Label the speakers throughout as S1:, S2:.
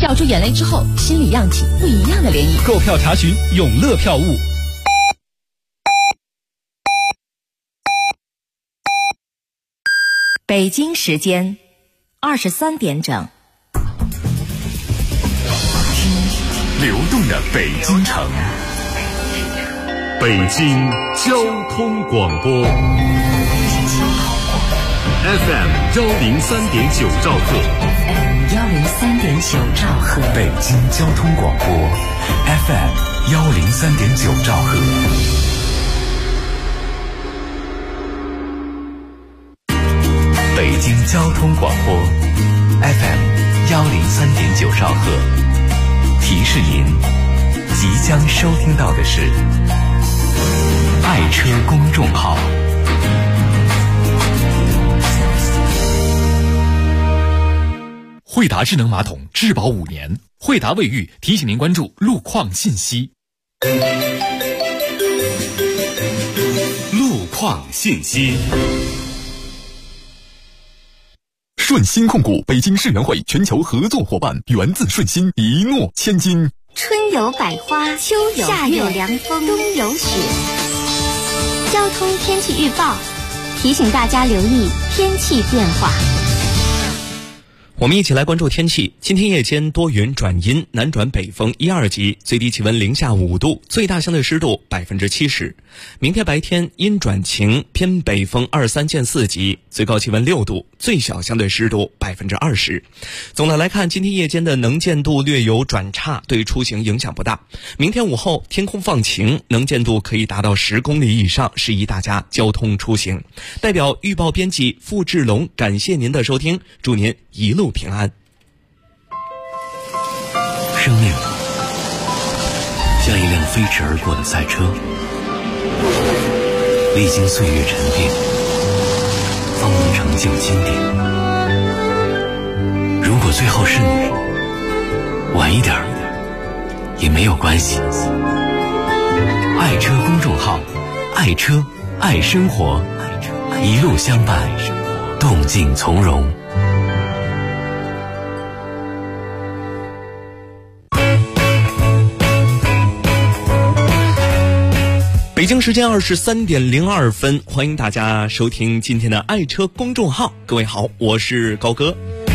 S1: 掉出眼泪之后，心里漾起不一样的涟漪。
S2: 购票查询永乐票务。
S3: 北京时间23点整。
S4: 流动的北京城，北京交通广播 FM 103.9兆赫
S3: 103.9兆赫，
S4: 北京交通广播 FM 103.9兆赫。北京交通广播 FM 103.9兆赫，提示您即将收听到的是爱车公众号。
S2: 惠达智能马桶质保5年，惠达卫浴提醒您关注路况信息。
S4: 路况信息。
S5: 顺鑫控股北京世园会全球合作伙伴，源自顺鑫，一诺千金。
S6: 春有百花，秋有夏有凉风，冬有雪。交通天气预报提醒大家留意天气变化。
S7: 我们一起来关注天气。今天夜间多云转阴，南转北风1、2级，最低气温零下5度，最大相对湿度70%。明天白天阴转晴，偏北风2、3见4级，最高气温6度，最小相对湿度20%。总的来看，今天夜间的能见度略有转差，对出行影响不大。明天午后天空放晴，能见度可以达到10公里以上，适宜大家交通出行。代表预报编辑付志龙感谢您的收听，祝您一路平安。
S8: 生命像一辆飞驰而过的赛车，历经岁月沉淀，方能成就经典。如果最后是你，晚一点也没有关系。爱车公众号，爱车爱生活，一路相伴，动静从容。
S7: 北京时间23点02分，欢迎大家收听今天的爱车公众号。各位好，我是高哥。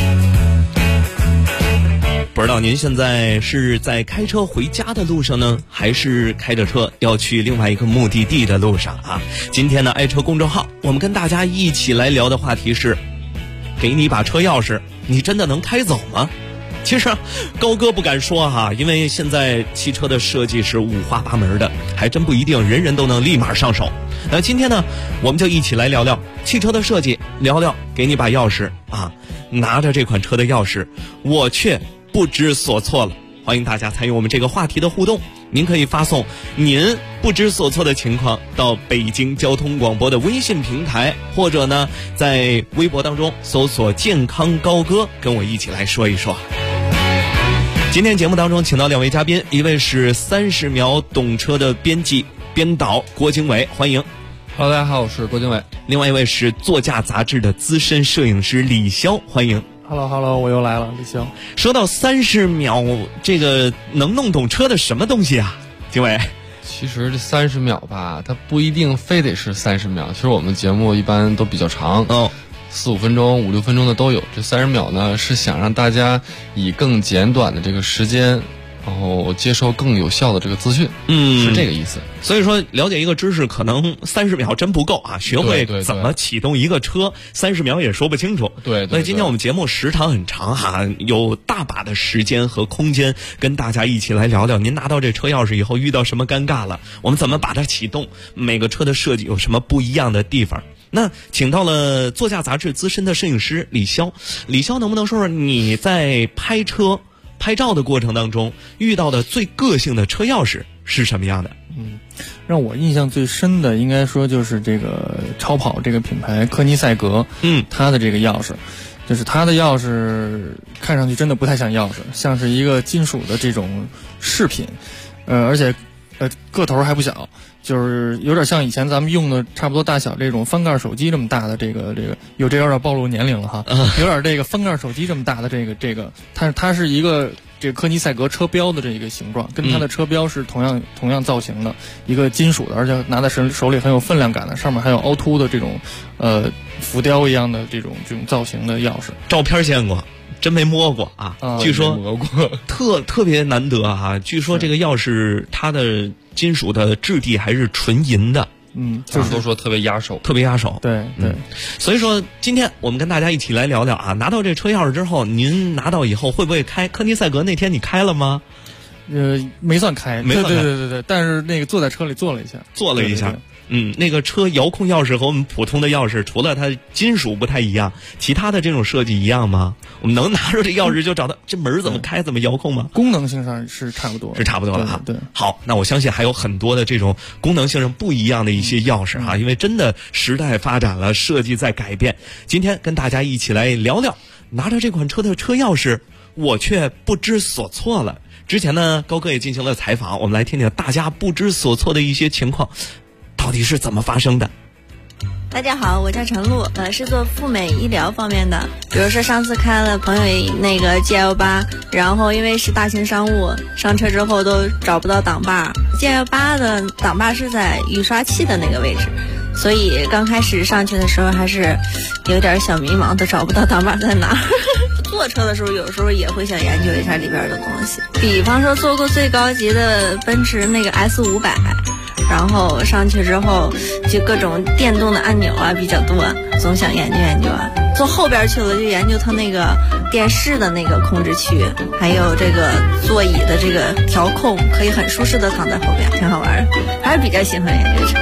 S7: 不知道您现在是在开车回家的路上呢，还是开着车要去另外一个目的地的路上啊？今天的爱车公众号，我们跟大家一起来聊的话题是：给你一把车钥匙，你真的能开走吗？其实高哥不敢说哈，因为现在汽车的设计是五花八门的，还真不一定人人都能立马上手。那今天呢，我们就一起来聊聊汽车的设计，聊聊给你把钥匙啊，拿着这款车的钥匙，我却不知所措了。欢迎大家参与我们这个话题的互动，您可以发送您不知所措的情况到北京交通广播的微信平台，或者呢在微博当中搜索健康高哥，跟我一起来说一说。今天节目当中请到2位嘉宾，一位是30秒懂车的编辑编导郭经纬，欢迎。
S9: Hello， 大家好，我是郭经纬。
S7: 另外一位是座驾杂志的资深摄影师李潇，欢迎。
S9: Hello， 我又来了，李潇。
S7: 说到30秒，这个能弄懂车的什么东西啊，经纬？
S9: 其实这30秒吧，它不一定非得是30秒。其实我们节目一般都比较长，4、5分钟、5、6分钟的都有。这30秒呢，是想让大家以更简短的这个时间，然后接受更有效的这个资讯，是这个意思。
S7: 所以说，了解一个知识可能30秒真不够啊，学会怎么启动一个车，30秒也说不清楚。
S9: 对。
S7: 所以今天我们节目时长很长哈，有大把的时间和空间跟大家一起来聊聊，您拿到这车钥匙以后遇到什么尴尬了，我们怎么把它启动，每个车的设计有什么不一样的地方。那请到了座驾杂志资深的摄影师李潇，李潇能不能说说你在拍车拍照的过程当中遇到的最个性的车钥匙是什么样的？
S10: 让我印象最深的应该说就是这个超跑这个品牌科尼赛格，它的这个钥匙，就是它的钥匙看上去真的不太像钥匙，像是一个金属的这种饰品，而且个头还不小，就是有点像以前咱们用的差不多大小这种翻盖手机这么大的这个有点暴露年龄了哈，有点这个翻盖手机这么大的这个，它是一个这个科尼赛格车标的这一个形状，跟它的车标是同样造型的，一个金属的，而且拿在手里很有分量感的，上面还有凹凸的这种浮雕一样的这种造型的钥匙。
S7: 照片见过，真没摸过啊！据说
S9: 摸过
S7: 特别难得啊！据说这个钥匙它的金属的质地还是纯银的。
S9: 就是都说特别压手，
S7: 特别压手。
S10: 对对，
S7: 所以说今天我们跟大家一起来聊聊啊，拿到这车钥匙之后，您拿到以后会不会开？科尼赛格那天你开了吗？
S10: 没算开，
S7: 没算开，
S10: 对，但是那个坐在车里坐了一下。
S7: 那个车遥控钥匙和我们普通的钥匙，除了它金属不太一样，其他的这种设计一样吗？我们能拿着这钥匙就找到这门怎么开、怎么遥控吗？
S10: 功能性上是差不多，
S7: 的哈。
S10: 对，
S7: 好，那我相信还有很多的这种功能性上不一样的一些钥匙哈，因为真的时代发展了，设计在改变。今天跟大家一起来聊聊，拿着这款车的车钥匙，我却不知所措了。之前呢，高哥也进行了采访，我们来听听大家不知所措的一些情况。到底是怎么发生的？
S11: 大家好，我叫陈露，是做赴美医疗方面的。比如说上次开了朋友那个 GL8，然后因为是大型商务，上车之后都找不到挡把。GL8 的挡把是在雨刷器的那个位置，所以刚开始上去的时候还是有点小迷茫，都找不到挡把在哪。坐车的时候有时候也会想研究一下里边的东西，比方说坐过最高级的奔驰那个 S500。然后上去之后，就各种电动的按钮啊比较多，总想研究研究啊。坐后边去了就研究它那个电视的那个控制区，还有这个座椅的这个调控，可以很舒适的躺在后边，挺好玩的，还是比较喜欢研究车。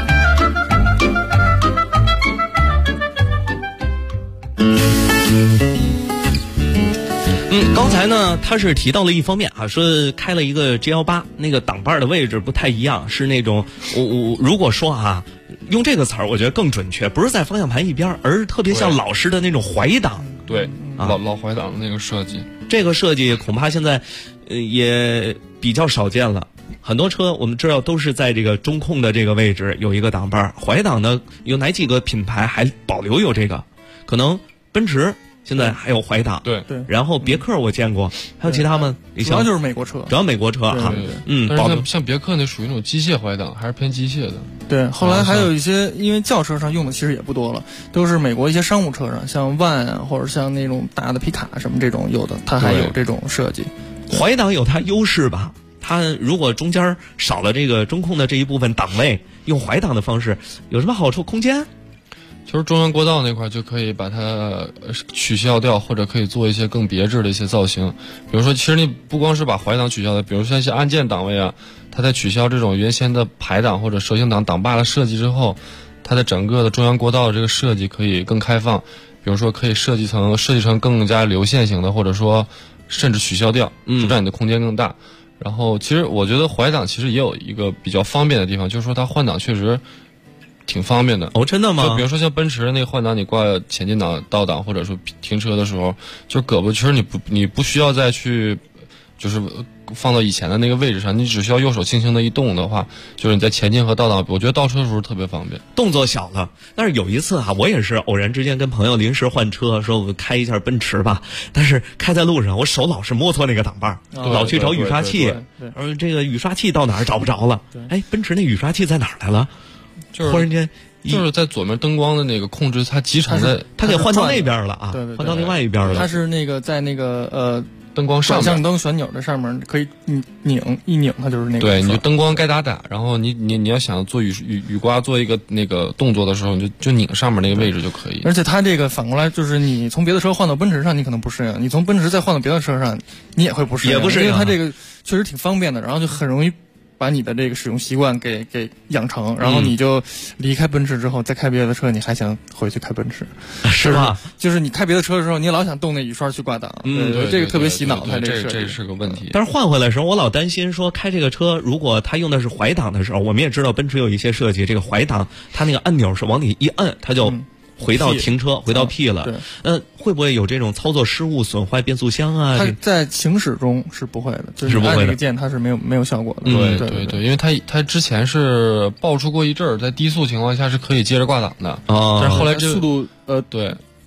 S7: 刚才呢，他是提到了一方面啊，说开了一个 GL8，那个挡把的位置不太一样，是那种我如果说啊，用这个词儿，我觉得更准确，不是在方向盘一边，而是特别像老式的那种怀挡。
S9: 对，老怀挡的那个设计，
S7: 这个设计恐怕现在也比较少见了。很多车我们知道都是在这个中控的这个位置有一个挡把，怀挡呢有哪几个品牌还保留有这个？可能奔驰现在还有怀挡，
S9: 对，
S7: 然后别克我见过，还有其他吗？
S10: 主要就是美国车，
S7: 主要美国车啊，
S9: 但是像别克那属于那种机械怀挡，还是偏机械的。
S10: 对，后来还有一些，因为轿车上用的其实也不多了，都是美国一些商务车上，像万啊，或者像那种大的皮卡什么这种有的，它还有这种设计。
S7: 怀挡有它优势吧？它如果中间少了这个中控的这一部分档位，用怀挡的方式有什么好处？空间？
S9: 就是中央过道那块就可以把它取消掉，或者可以做一些更别致的一些造型。比如说，其实你不光是把怀挡取消的，比如说像一些按键档位啊，它在取消这种原先的排档或者蛇形挡把的设计之后，它的整个的中央过道的这个设计可以更开放。比如说，可以设计成更加流线型的，或者说甚至取消掉，就让你的空间更大。然后，其实我觉得怀挡其实也有一个比较方便的地方，就是说它换挡确实挺方便的。
S7: 哦，真的吗？
S9: 就比如说像奔驰那个换挡，你挂前进档、倒档，或者说停车的时候，就胳膊其实你不需要再去，就是放到以前的那个位置上，你只需要右手轻轻的一动的话，就是你在前进和倒档，我觉得倒车的时候特别方便，
S7: 动作小了。但是有一次啊，我也是偶然之间跟朋友临时换车，说我开一下奔驰吧，但是开在路上，我手老是摸错那个挡把，老去找雨刷器，而这个雨刷器到哪儿找不着了。哎，奔驰那雨刷器在哪儿来了？
S9: 就是
S7: 忽然间
S9: 就是在左面灯光的那个控制，它机场在，
S7: 它给换到那边了啊，
S10: 对，
S7: 换到另外一边了。
S10: 它是那个在那个
S9: 灯光上
S10: 转向灯旋钮的上面可以拧，它就是那个。
S9: 对，你就灯光该打，然后你要想做雨刮做一个那个动作的时候，你就拧上面那个位置就可以。
S10: 而且它这个反过来就是你从别的车换到奔驰上，你可能不适应；你从奔驰再换到别的车上，你也会不适应。
S7: 也不适应，
S10: 因为它这个确实挺方便的，然后就很容易把你的这个使用习惯给养成，然后你就离开奔驰之后再开别的车，你还想回去开奔驰，
S7: 是吧？
S10: 就是你开别的车的时候，你老想动那雨刷去挂档，
S9: 对，
S10: 这个特别洗脑，它
S9: 这是个问题。
S7: 但是换回来的时候，我老担心说开这个车，如果它用的是怀挡的时候，我们也知道奔驰有一些设计，这个怀挡它那个按钮是往里一摁，它就回到停车，回到 P 了。会不会有这种操作失误损坏变速箱啊？
S10: 它在行驶中是不会的，就是按这个键它是没有效果的。
S9: 对，因为它之前是爆出过一阵儿，在低速情况下是可以接着挂档的，但是后来这
S10: 速度
S9: 对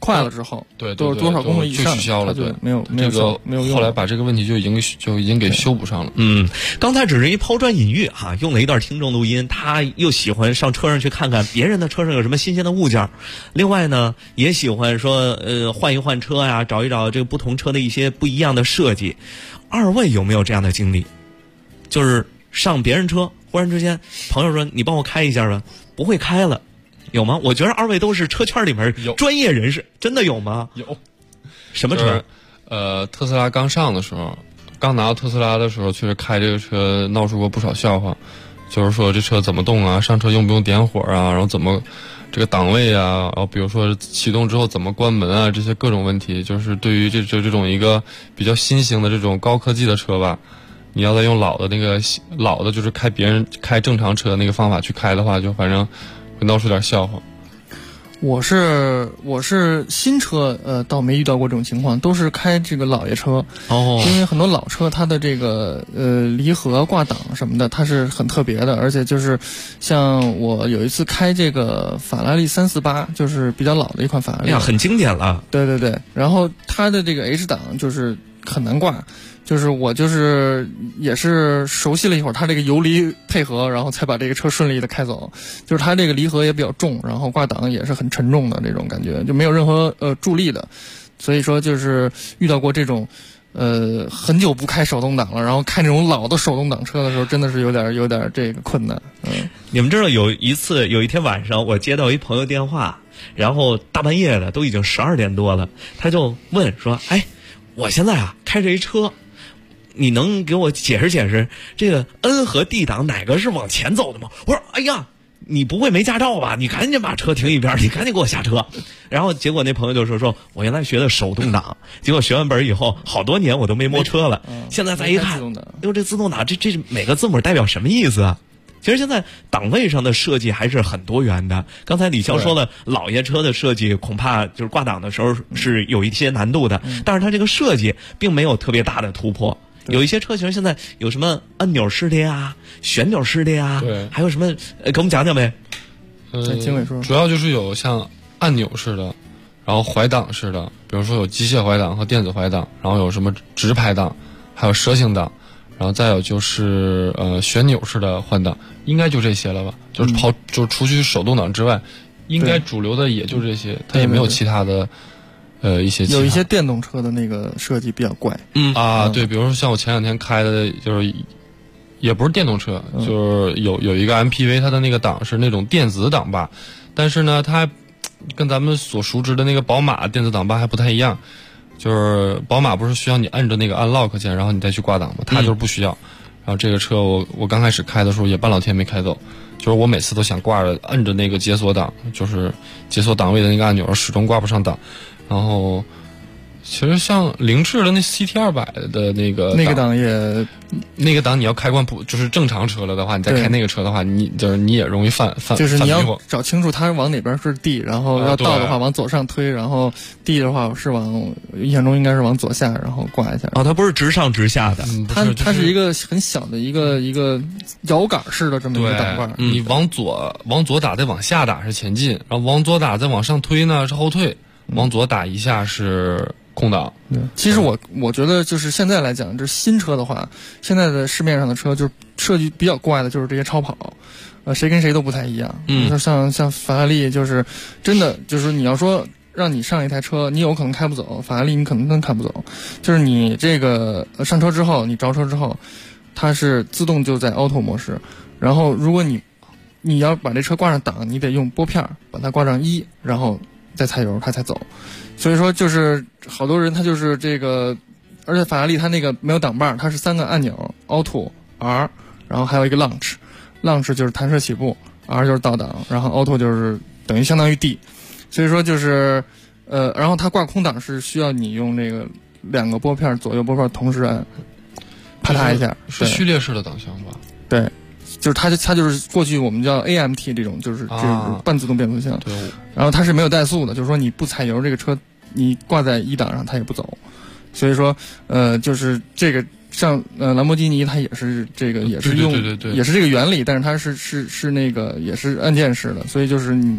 S10: 快了之后，
S9: 对，
S10: 都是多少公里以上
S9: 就取消了，对，
S10: 没有
S9: 这个
S10: 没有用。
S9: 后来把这个问题就已经给修补上了。
S7: 刚才只是一抛砖引玉哈，用了一段听众录音，他又喜欢上车上去看看别人的车上有什么新鲜的物件，另外呢也喜欢说换一换车呀，找一找这个不同车的一些不一样的设计。二位有没有这样的经历？就是上别人车，忽然之间朋友说你帮我开一下吧，不会开了，有吗？我觉得二位都是车圈里面专业人士，真的有吗？
S9: 有。
S7: 什么车？
S9: 特斯拉刚上的时候，刚拿到特斯拉的时候，确实开这个车闹出过不少笑话，就是说这车怎么动啊，上车用不用点火啊，然后怎么这个档位啊，然后比如说启动之后怎么关门啊，这些各种问题，就是对于这种一个比较新型的这种高科技的车吧，你要再用老的就是别人开正常车那个方法去开的话，就反正会闹出点笑话。
S10: 我是新车，倒没遇到过这种情况，都是开这个老爷车。因为很多老车它的这个离合挂档什么的，它是很特别的，而且就是像我有一次开这个法拉利348，就是比较老的一款法拉利，
S7: 很经典了。
S10: 对对对，然后它的这个 H 档就是很难挂。就是我也是熟悉了一会儿它这个油离配合，然后才把这个车顺利的开走。就是它这个离合也比较重，然后挂档也是很沉重的这种感觉，就没有任何助力的。所以说就是遇到过这种很久不开手动挡了，然后开那种老的手动挡车的时候，真的是有点这个困难。
S7: 你们知道有一天晚上我接到一朋友电话，然后大半夜的都已经12点多了，他就问说：“哎，我现在开着一车。你能给我解释解释这个 N 和 D 档哪个是往前走的吗？”我说：“哎呀，你不会没驾照吧？你赶紧把车停一边，你赶紧给我下车。”然后结果那朋友就说我原来学的手动挡，结果学完本以后好多年我都没摸车了，现在再一看，哟，这自动挡这每个字母代表什么意思啊？其实现在档位上的设计还是很多元的。刚才李潇说了，老爷车的设计恐怕就是挂档的时候是有一些难度的，但是它这个设计并没有特别大的突破。有一些车型现在有什么按钮式的呀、旋钮式的呀，还有什么给我们讲讲呗。
S10: 经纬说，
S9: 主要就是有像按钮式的，然后怀档式的，比如说有机械怀档和电子怀档，然后有什么直排档，还有蛇形档，然后再有就是旋钮式的换挡，应该就这些了吧？就是除去手动挡之外，应该主流的也就这些，它也没有其他的。有一
S10: 些电动车的那个设计比较怪。
S9: 对，比如说像我前两天开的，就是也不是电动车，就是有一个 MPV， 它的那个档是那种电子档把，但是呢，它跟咱们所熟知的那个宝马电子档把还不太一样。就是宝马不是需要你按着那个按 lock 键，然后你再去挂档吗？它就是不需要。然后这个车我刚开始开的时候也半老天没开走，就是我每次都想挂着摁着那个解锁档，就是解锁档位的那个按钮，始终挂不上档。然后，其实像凌志的那 CT200的那个档，你要开惯就是正常车了的话，你再开那个车的话，你也容易犯
S10: 就是你要找清楚它往哪边是 D， 然后要倒的话往左上推，然后 D 的话是印象中应该是往左下，然后挂一下。
S7: 它不是直上直下的，
S10: 它是一个很小的一个摇杆式的这么一个档把。
S9: 你往左打再往下打是前进，然后往左打再往上推呢是后退。往左打一下是空档。
S10: 其实我觉得就是现在来讲，这新车的话，现在的市面上的车就是设计比较怪的，就是这些超跑，谁跟谁都不太一样。像法拉利，就是真的就是你要说让你上一台车，你有可能开不走，法拉利你可能真开不走。就是你这个上车之后，你着车之后，它是自动就在 auto 模式，然后如果你要把这车挂上档，你得用拨片把它挂上1，然后再踩油它才走。所以说就是好多人他就是这个，而且法拉利它那个没有档把，它是3个按钮 auto R， 然后还有一个 launch 就是弹射起步， R 就是倒档，然后 auto 就是等于相当于 D。 所以说就是然后它挂空档是需要你用那个2个拨片，左右拨片同时按，啪嗒一下，
S9: 是序列式的档箱吧？
S10: 对，就是它就是过去我们叫 AMT 这种，就是半自动变速箱。
S9: 对，
S10: 然后它是没有怠速的，就是说你不踩油，这个车你挂在1档上它也不走。所以说就是这个像兰博基尼它也是这个也是用
S9: 对
S10: 也是这个原理，但是它是那个也是按键式的，所以就是你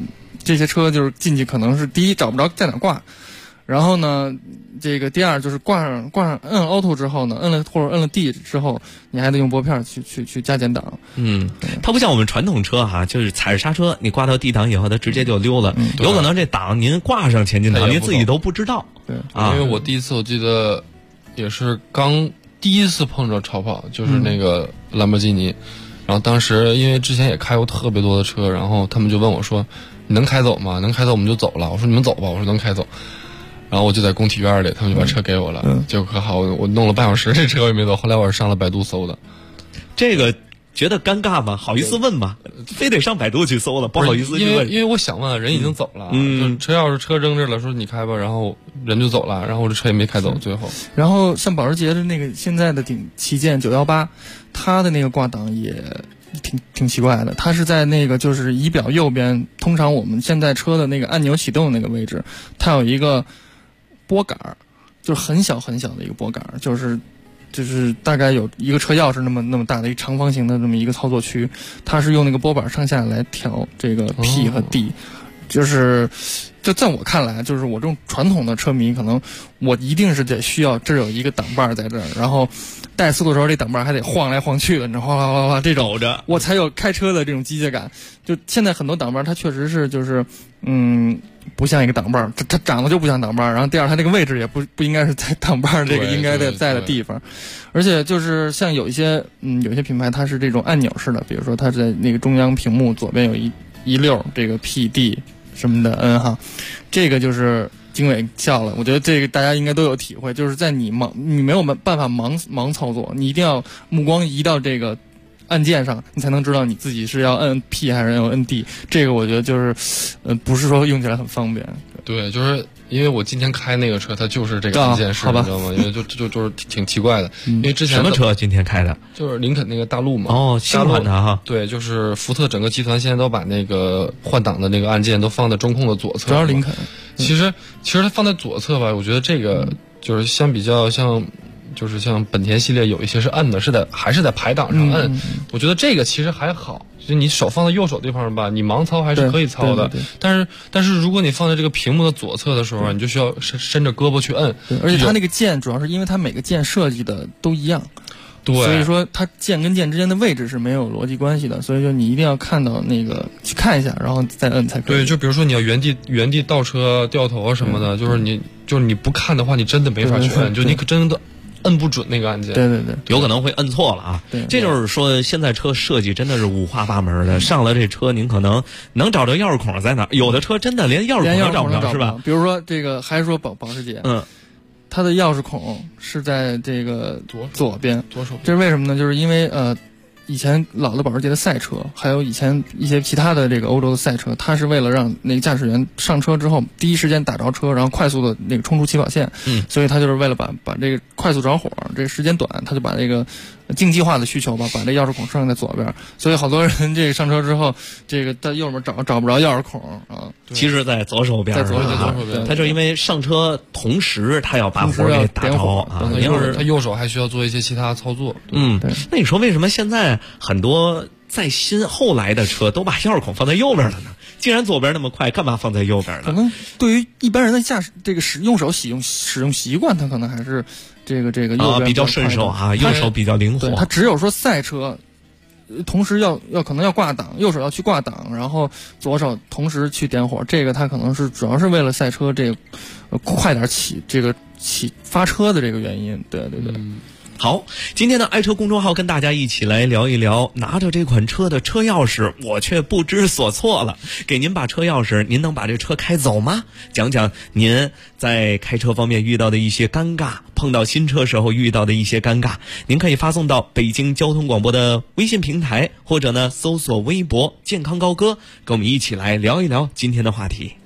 S10: 这些车就是进去可能是第一找不着在哪挂，然后呢，这个第二就是挂上摁 Auto 之后呢，摁了 D 之后，你还得用拨片去加减档。
S7: 它不像我们传统车哈，就是踩着刹车，你挂到 D 档以后，它直接就溜了。有可能这档您挂上前进档，您自己都不知道。
S10: 对
S9: 啊，因为我第一次我记得也是第一次碰着超跑，就是那个兰博基尼，然后当时因为之前也开过特别多的车，然后他们就问我说：“你能开走吗？能开走我们就走了。”我说：“你们走吧。”我说：“能开走。”然后我就在工体院里，他们就把车给我了。结果可好，我弄了半小时，这车也没走。后来我是上了百度搜的。
S7: 这个觉得尴尬吗？好意思问吗？非得上百度去搜了，不好意思去问。
S9: 因为我想问，人已经走了，就车钥匙车扔这了，说你开吧，然后人就走了，然后我这车也没开走，最后。
S10: 然后像保时捷的那个现在的旗舰918，它的那个挂档也挺奇怪的，它是在那个就是仪表右边，通常我们现在车的那个按钮启动那个位置，它有一个拨杆，就是很小很小的一个拨杆，就是大概有一个车钥匙那么大的一个长方形的这么一个操作区，它是用那个拨板上下来调这个 P 和 D，就在我看来，就是我这种传统的车迷，可能我一定是得需要这儿有一个挡把在这儿，然后带速度的时候这挡把还得晃来晃去的，你知道，哗哗哗哗这种，我才有开车的这种机械感。就现在很多挡把它确实是就是不像一个挡把，它长得就不像挡把。然后第二，它这个位置也不应该是在挡把这个应该在的地方。而且就是像有一些品牌它是这种按钮式的，比如说它在那个中央屏幕左边有一溜这个 PD 什么的N哈，这个就是经纬笑了。我觉得这个大家应该都有体会，就是在你没有办法盲操作，你一定要目光移到这个按键上，你才能知道你自己是要摁 P 还是要摁 D。这个我觉得就是不是说用起来很方便。
S9: 对，就是因为我今天开那个车，它就是这个按键式，你知道吗？因为就是挺奇怪的。因为之前
S7: 什么车今天开的？
S9: 就是林肯那个大陆嘛。
S7: 新款的哈。
S9: 对，就是福特整个集团现在都把那个换挡的那个按键都放在中控的左侧。
S10: 主要是林肯。
S9: 其实它放在左侧吧，我觉得这个就是相比较像本田系列有一些是摁的，还是在排档上摁。我觉得这个其实还好，就你手放在右手地方吧，你盲操还是可以操的。但是如果你放在这个屏幕的左侧的时候，你就需要伸着胳膊去摁。
S10: 而且它那个键主要是因为它每个键设计的都一样。
S9: 对，
S10: 所以说它键跟键之间的位置是没有逻辑关系的，所以说你一定要看到那个去看一下，然后再摁才可以。
S9: 对，就比如说你要原地倒车、掉头啊什么的，就是你不看的话，你真的没法去摁，就你可真的摁不准那个按键。
S10: 对，
S7: 有可能会摁错了啊。
S10: 对，
S7: 这就是说现在车设计真的是五花八门的。上了这车，您可能能找着钥匙孔在哪儿，有的车真的连钥匙孔都找不着，是吧？
S10: 比如说这个，还是说保时捷，它的钥匙孔是在这个左边，
S9: 左手边。
S10: 这是为什么呢？就是因为以前老的保时捷的赛车，还有以前一些其他的这个欧洲的赛车，它是为了让那个驾驶员上车之后第一时间打着车，然后快速的那个冲出起跑线。所以它就是为了把这个快速着火，这个时间短，它就把这个竞技化的需求吧，把这钥匙孔设在左边。所以好多人这个上车之后，这个在右边找不着钥匙孔啊。
S7: 其实在左手边，
S10: 在左手边。
S7: 他就因为上车同时他要把火给打着啊，
S9: 要是他右手还需要做一些其他操作。
S7: 那你说为什么现在很多在后来的车都把钥匙孔放在右边了呢？既然左边那么快，干嘛放在右边呢？
S10: 可能对于一般人的驾驶这个使用习惯，他可能还是这个右边
S7: 比较顺手啊，右手比较灵活。
S10: 他只有说赛车，同时可能要挂档，右手要去挂档，然后左手同时去点火。这个他可能是主要是为了赛车这个快点起发车的这个原因。对。
S7: 好，今天的爱车公众号跟大家一起来聊一聊，拿着这款车的车钥匙，我却不知所措了。给您把车钥匙，您能把这车开走吗？讲讲您在开车方面遇到的一些尴尬，碰到新车时候遇到的一些尴尬。您可以发送到北京交通广播的微信平台，或者呢搜索微博健康高歌，跟我们一起来聊一聊今天的话题。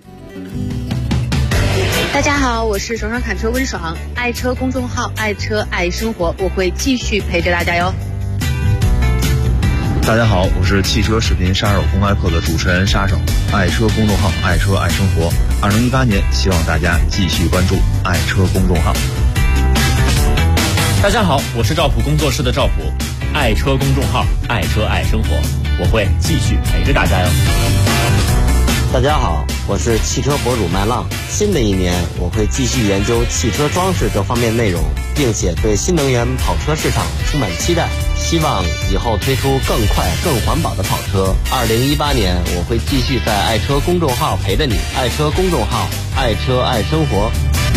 S12: 大家好，我是爽爽侃车温爽，爱车公众号爱车爱生活，我会继续陪着大家哟。
S13: 大家好，我是汽车视频杀手公开课的主持人杀手，爱车公众号爱车爱生活。2018年，希望大家继续关注爱车公众号。
S14: 大家好，我是赵普工作室的赵普，爱车公众号爱车爱生活，我会继续陪着大家哟。
S15: 大家好， 我是汽车博主麦浪。新的一年，我会继续研究汽车装饰这方面内容，并且对新能源跑车市场充满期待，希望以后推出更快、更环保的跑车。2018年，我会继续在爱车公众号陪着你。爱车公众号，爱车爱生活。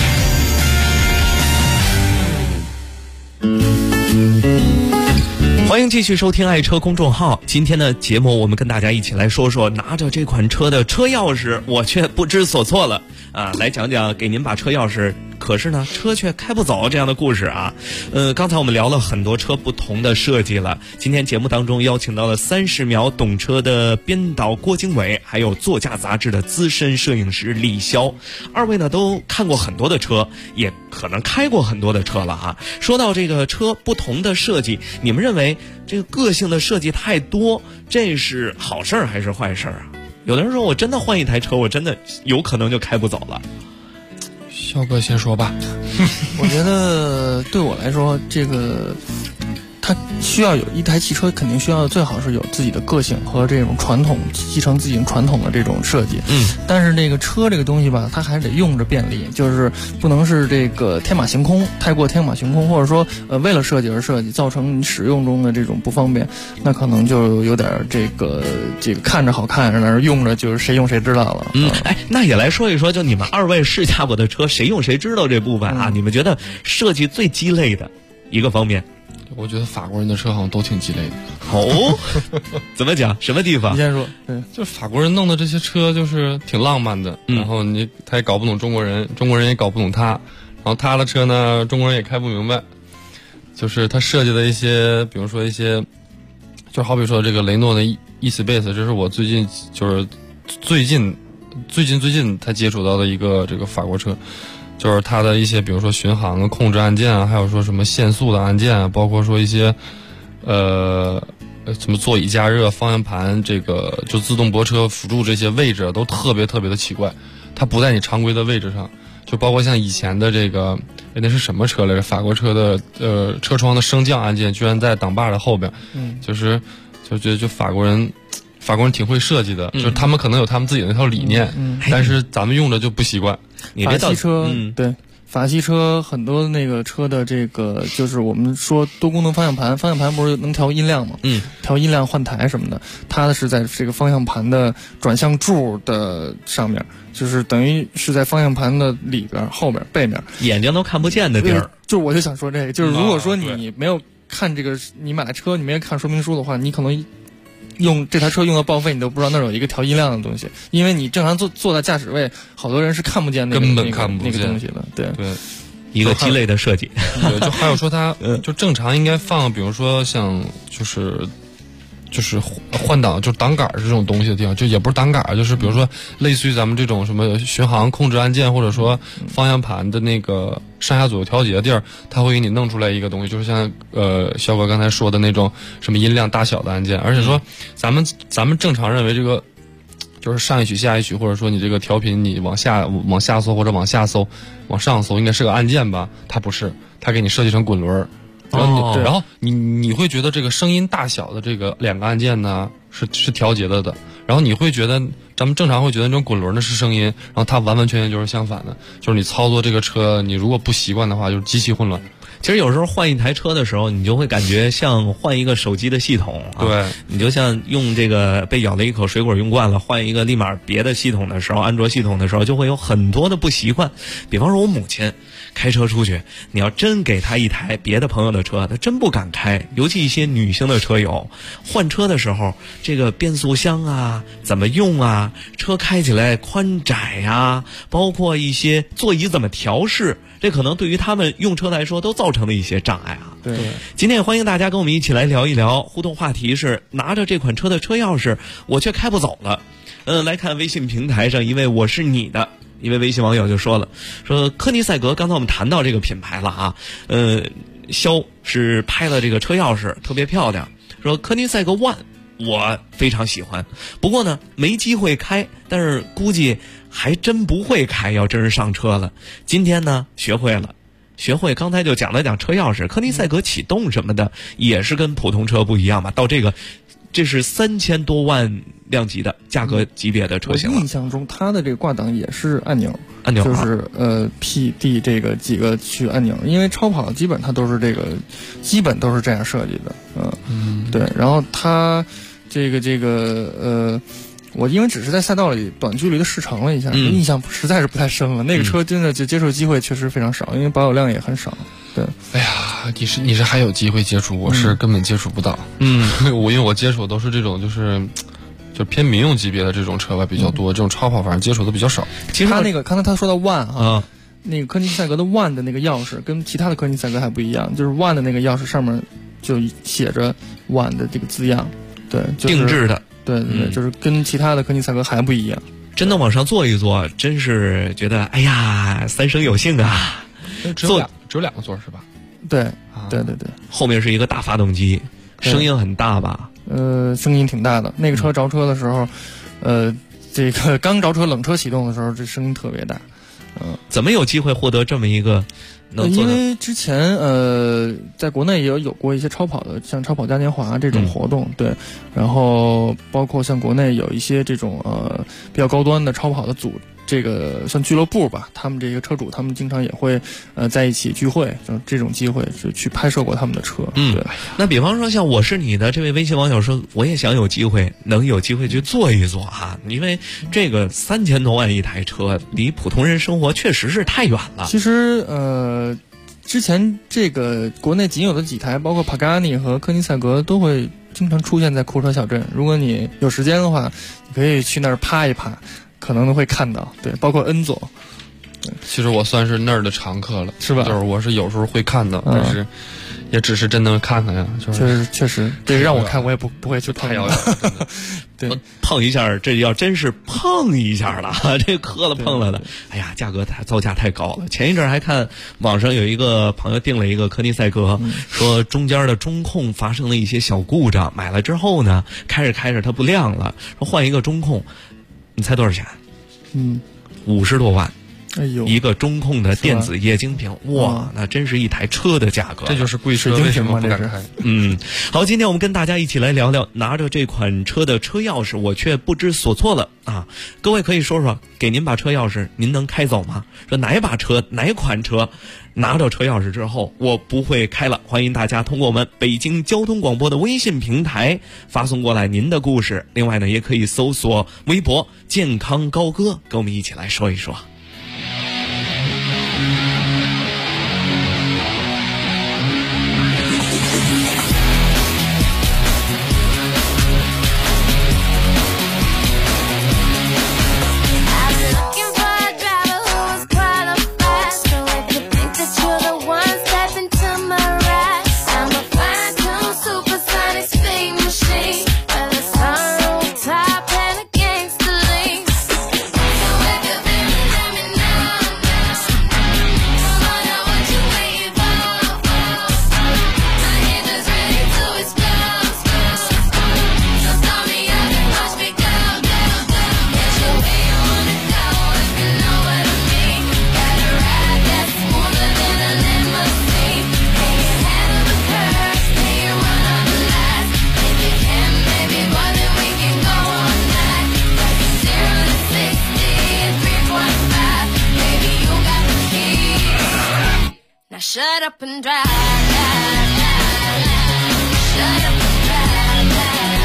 S7: 欢迎继续收听爱车公众号。今天的节目，我们跟大家一起来说说拿着这款车的车钥匙，我却不知所措了啊！来讲讲给您把车钥匙，可是呢车却开不走这样的故事啊。刚才我们聊了很多车不同的设计了。今天节目当中邀请到了30秒懂车的编导郭经纬，还有座驾杂志的资深摄影师李潇。二位呢都看过很多的车，也可能开过很多的车了哈。说到这个车不同的设计，你们认为这个个性的设计太多，这是好事儿还是坏事儿啊？有的人说我真的换一台车，我真的有可能就开不走了。
S9: 肖哥先说吧。
S10: 我觉得对我来说，这个它需要有一台汽车，肯定需要最好是有自己的个性和这种传统，继承自己传统的这种设计。但是这个车这个东西吧，它还得用着便利，就是不能是这个天马行空，太过天马行空，或者说为了设计而设计，造成你使用中的这种不方便，那可能就有点这个看着好看，但是用着就是谁用谁知道了。
S7: 那也来说一说，就你们二位试驾过的车，谁用谁知道这部分啊？你们觉得设计最鸡肋的一个方面？
S9: 我觉得法国人的车好像都挺鸡肋的。
S7: 哦，怎么讲？什么地方？
S10: 你先说。
S9: 就法国人弄的这些车就是挺浪漫的，然后他也搞不懂中国人，中国人也搞不懂他，然后他的车呢，中国人也开不明白。就是他设计的一些，比如说一些，就好比说这个雷诺的 E-Space， 这是我最近才接触到的一个这个法国车。就是它的一些，比如说巡航的控制按键啊，还有说什么限速的按键啊，包括说一些，什么座椅加热、方向盘这个就自动泊车辅助这些位置都特别特别的奇怪，它不在你常规的位置上。就包括像以前的这个，那是什么车来着？法国车的车窗的升降按键居然在挡把的后边，就法国人挺会设计的，就是他们可能有他们自己的那套理念，但是咱们用着就不习惯。
S10: 法系车，对，法系车很多那个车的这个就是我们说多功能方向盘不是能调音量吗？调音量换台什么的，它是在这个方向盘的转向柱的上面，就是等于是在方向盘的里边、后边、背面，
S7: 眼睛都看不见的地儿。
S10: 就我就想说这个，就是如果说你没有看这个，你买车你没有看说明书的话，你可能用这台车用到报废，你都不知道那儿有一个调音量的东西，因为你正常坐在驾驶位，好多人是看不见
S9: 根本看不见
S10: 那个东西的。对，
S7: 一个鸡肋的设计。
S9: 对，就还有说它就正常应该放，比如说像就是换挡，就是挡杆这种东西的地方，就也不是挡杆，就是比如说类似于咱们这种什么巡航控制按键，或者说方向盘的那个上下左右调节的地儿，它会给你弄出来一个东西，就是像肖哥刚才说的那种什么音量大小的按键，而且说咱们正常认为这个就是上一曲下一曲，或者说你这个调频你往下搜或者往下搜往上搜应该是个按键吧，它不是，它给你设计成滚轮。然后你会觉得这个声音大小的这个两个按键呢是调节的，然后你会觉得咱们正常会觉得那种滚轮的是声音，然后它完完全全就是相反的，就是你操作这个车你如果不习惯的话，就是极其混乱。
S7: 其实有时候换一台车的时候，你就会感觉像换一个手机的系统啊。
S9: 对，
S7: 你就像用这个被咬了一口水果用惯了，换一个立马别的系统的时候，安卓系统的时候，就会有很多的不习惯。比方说我母亲开车出去，你要真给她一台别的朋友的车，她真不敢开。尤其一些女性的车友，换车的时候，这个变速箱啊怎么用啊，车开起来宽窄啊，包括一些座椅怎么调试，这可能对于他们用车来说都造成了一些障碍啊。
S10: 对，
S7: 今天也欢迎大家跟我们一起来聊一聊，互动话题是拿着这款车的车钥匙，我却开不走了。来看微信平台上一位我是你的一位微信网友就说了，说科尼赛格，刚才我们谈到这个品牌了啊，肖是拍了这个车钥匙特别漂亮，说科尼赛格 One 我非常喜欢，不过呢没机会开，但是估计还真不会开，要真是上车了。今天呢学会了，刚才就讲了讲车钥匙，科尼赛格启动什么的也是跟普通车不一样嘛，到这个这是3000多万量级的价格级别的车型了。
S10: 我印象中它的这个挂档也是按钮，
S7: 就是
S10: PD 这个几个去按钮，因为超跑基本它都是基本都是这样设计的，对。然后它这个我因为只是在赛道里短距离的试乘了一下，印象实在是不太深了。那个车真的就接触机会确实非常少，因为保有量也很少。对，
S9: 哎呀，你是还有机会接触，我是根本接触不到。因为我接触都是这种就偏民用级别的这种车吧比较多，这种超跑反正接触的比比较少。
S10: 其实他那个刚才他说到 One 啊，那个科尼赛格的 One 的那个钥匙跟其他的科尼赛格还不一样，就是 One 的那个钥匙上面就写着 One 的这个字样，对，就是
S7: 定制的。
S10: 对，就是跟其他的科尼赛格还不一样。
S7: 真的往上坐一坐，真是觉得哎呀，三生有幸啊！
S9: 只有2个座是吧？
S10: 对，对，
S7: 后面是一个大发动机，声音很大吧？
S10: 声音挺大的。那个车着车的时候，这个刚着车冷车启动的时候，这声音特别大。
S7: 怎么有机会获得这么一个？
S10: 因为之前在国内也有过一些超跑的，像超跑嘉年华这种活动，对，然后包括像国内有一些这种比较高端的超跑的这个算俱乐部吧，他们这个车主他们经常也会在一起聚会，就这种机会是去拍摄过他们的车。对。
S7: 那比方说像我是你的这位微信网友说，我也想有机会去坐一坐啊，因为这个3000多万一台车，离普通人生活确实是太远了。
S10: 其实之前这个国内仅有的几台，包括帕加尼和科尼赛格都会经常出现在库车小镇。如果你有时间的话，你可以去那儿趴一趴，可能会看到。对，包括恩佐。
S9: 其实我算是那儿的常客了，
S10: 是吧？
S9: 就是我是有时候会看到，但是也只是真的看看呀。
S10: 确实，这让我看我也不会去碰。
S9: 太遥远了。
S10: 对，
S7: 碰一下，这要真是碰一下了，这磕了碰了的，哎呀，造价太高了。前一阵还看网上有一个朋友订了一个科尼赛格，说中间的中控发生了一些小故障，买了之后呢，开着它不亮了，说换一个中控，你猜多少钱？50多万。
S10: 哎呦，
S7: 一个中控的电子液晶屏，哇，那真是一台车的价格。
S9: 这就是贵车为什么不敢开？
S7: 好，今天我们跟大家一起来聊聊，拿着这款车的车钥匙，我却不知所措了啊！各位可以说说，给您把车钥匙，您能开走吗？说哪款车拿到车钥匙之后，我不会开了。欢迎大家通过我们北京交通广播的微信平台发送过来您的故事。另外呢，也可以搜索微博健康高歌，跟我们一起来说一说。
S16: Shut up and drive. Shut up and drive.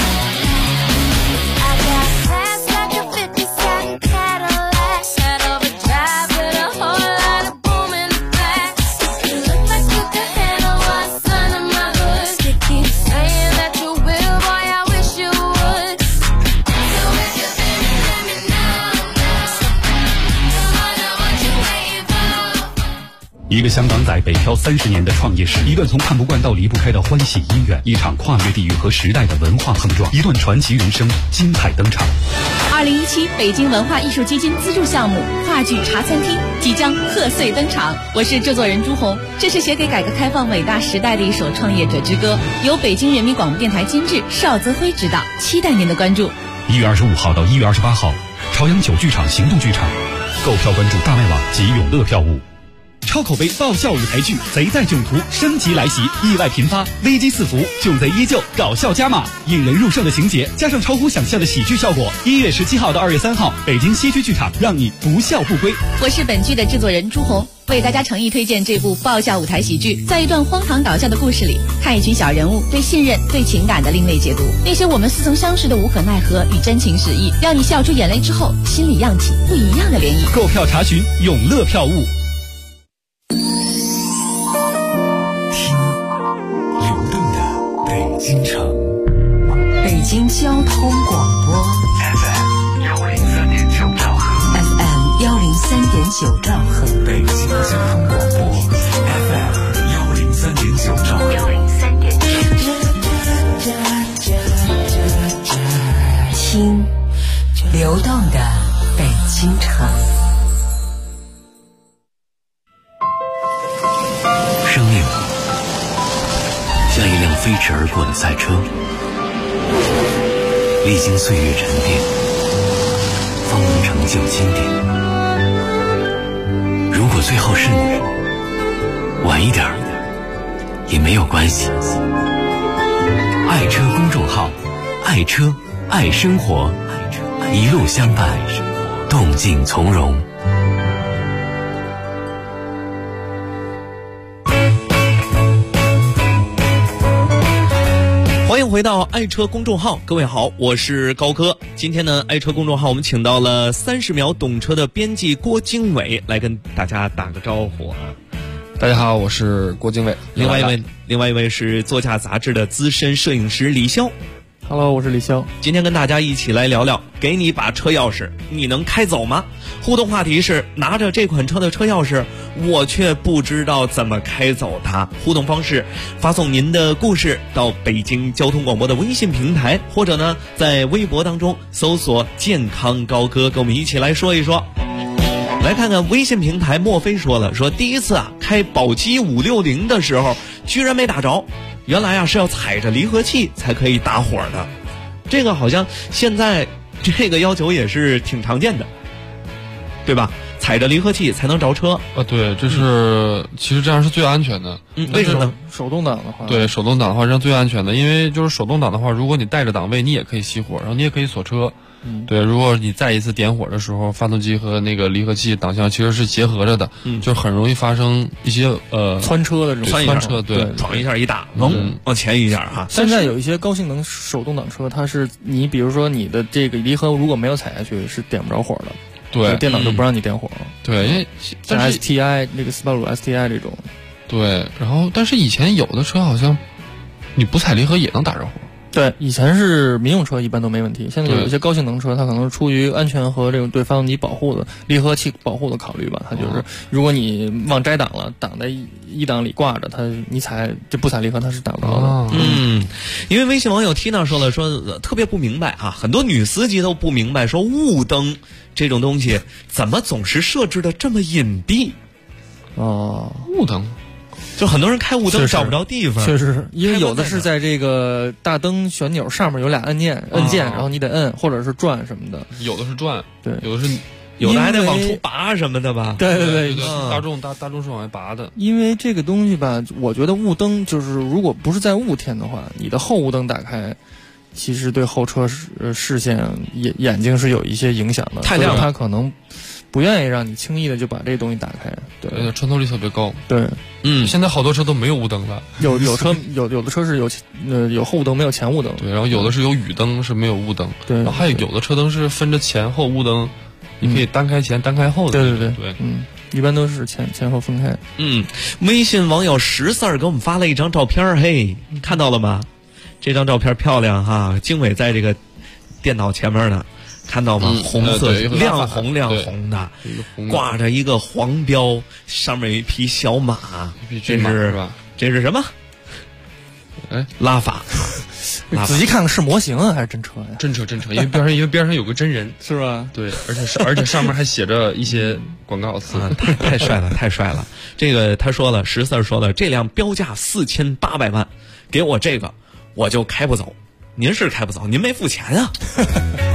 S16: I got class like a 57 Cadillac. Set overdrive with a whole lot of boom in the back. You look like you could handle what's under my hood. You keep saying that you will, boy, I wish you would. So if you're feeling, let me know. Come on, I want you waiting for.
S17: 一个香港仔北漂30年的创业史，一段从看不惯到离不开的欢喜姻缘，一场跨越地域和时代的文化碰撞，一段传奇人生精彩登场。
S1: 2017北京文化艺术基金资助项目话剧茶餐厅即将贺岁登场，我是制作人朱红。这是写给改革开放伟大时代的一首创业者之歌，由北京人民广播电台监制，邵泽辉执导，期待您的关注。
S17: 1月25号到1月28号，朝阳9剧场行动剧场，购票关注大麦网及永乐票务。
S18: 超口碑爆笑舞台剧《贼在囧途》升级来袭，意外频发，危机四伏，囧贼依旧，搞笑加码，引人入胜的情节加上超乎想象的喜剧效果。1月17号到2月3号，北京西区剧场让你不笑不归。
S1: 我是本剧的制作人朱红，为大家诚意推荐这部爆笑舞台喜剧。在一段荒唐搞笑的故事里，看一群小人物对信任、对情感的另类解读，那些我们似曾相识的无可奈何与真情实意，让你笑出眼泪之后，心里漾起不一样的涟漪。
S18: 购票查询永乐票务。
S4: 北京城，
S3: 北京交通广播
S4: FM 103.9兆赫
S3: FM 103.9兆赫，
S4: 北京交通广播 FM 103.9兆赫
S3: 听流动的北京城。
S8: 生命像一辆飞驰而过的赛车，历经岁月沉淀，方能成就经典。如果最后是你，晚一点也没有关系。爱车公众号，爱车爱生活，一路相伴，动静从容。
S7: 欢迎回到爱车公众号，各位好，我是高科。今天呢，爱车公众号我们请到了30秒懂车的编辑郭经纬来跟大家打个招呼啊。
S9: 大家好，我是郭经纬。
S7: 另外一位是座驾杂志的资深摄影师李潇。
S10: Hello， 我是李潇。
S7: 今天跟大家一起来聊聊，给你把车钥匙，你能开走吗？互动话题是拿着这款车的车钥匙，我却不知道怎么开走它。互动方式，发送您的故事到北京交通广播的微信平台，或者呢，在微博当中搜索健康高歌，跟我们一起来说一说。来看看微信平台，莫非说了，说第一次开宝鸡560的时候，居然没打着。原来是要踩着离合器才可以打火的，这个好像现在这个要求也是挺常见的，对吧？踩着离合器才能着车
S9: 啊，对，这是、其实这样是最安全的。
S7: 为什么呢？
S10: 手动挡的话，
S9: 对，手动挡的话这样最安全的，因为就是手动挡的话，如果你带着档位，你也可以熄火，然后你也可以锁车。对，如果你再一次点火的时候，发动机和那个离合器档向其实是结合着的，就很容易发生一些
S10: 窜车的这种
S9: 窜车，对，
S7: 闯一下一打，往前一下哈。
S10: 现在有一些高性能手动挡车，它是你比如说你的这个离合如果没有踩下去，是点不着火的。
S9: 对，
S10: 电脑就不让你点火了。
S9: 对，因为
S10: 像 STI 那个斯巴鲁 STI 这种。
S9: 对，然后但是以前有的车好像你不踩离合也能打着火。
S10: 对，以前是民用车一般都没问题，现在有一些高性能车，它可能是出于安全和这种对发动机保护的、离合器保护的考虑吧，它就是如果你忘摘档了，档在一档里挂着，它你不踩离合它是打不着的。
S7: 因为微信网友 Tina 说了，说特别不明白啊，很多女司机都不明白，说雾灯这种东西怎么总是设置的这么隐蔽？
S9: 雾灯。
S7: 就很多人开雾灯找不着地方，
S10: 确实，因为有的是在这个大灯旋钮上面有俩按键，然后你得摁，或者是转什么的。
S9: 有的是转，
S10: 对，
S7: 有的还得往出拔什么的吧？
S10: 对，
S9: 大众是往外拔的。
S10: 因为这个东西吧，我觉得雾灯就是如果不是在雾天的话，你的后雾灯打开，其实对后车视线眼睛是有一些影响的，
S7: 太亮了，
S10: 它可能不愿意让你轻易的就把这东西打开，对，
S9: 穿透力特别高。
S10: 对，
S9: 现在好多车都没有雾灯了，
S10: 有的车是有后雾灯没有前雾灯，
S9: 对，然后有的是有雨灯是没有雾灯，
S10: 对，
S9: 然后还有的车灯是分着前后雾灯，你可以单开前单开后的，
S10: 对，一般都是前后分开。
S7: 微信网友14给我们发了一张照片，嘿，看到了吗？这张照片漂亮哈，经纬在这个电脑前面呢。看到吗？红色亮红的，挂着一个黄标，上面有一匹小马，这是什么？拉法。
S10: 仔细看看是模型啊还是真车呀？
S9: 真车，因为边上有个真人，
S10: 是吧？
S9: 对，而且上面还写着一些广告词，
S7: 太帅了！这个他说了，14说了，这辆标价4800万，给我这个我就开不走。您是开不走，您没付钱啊。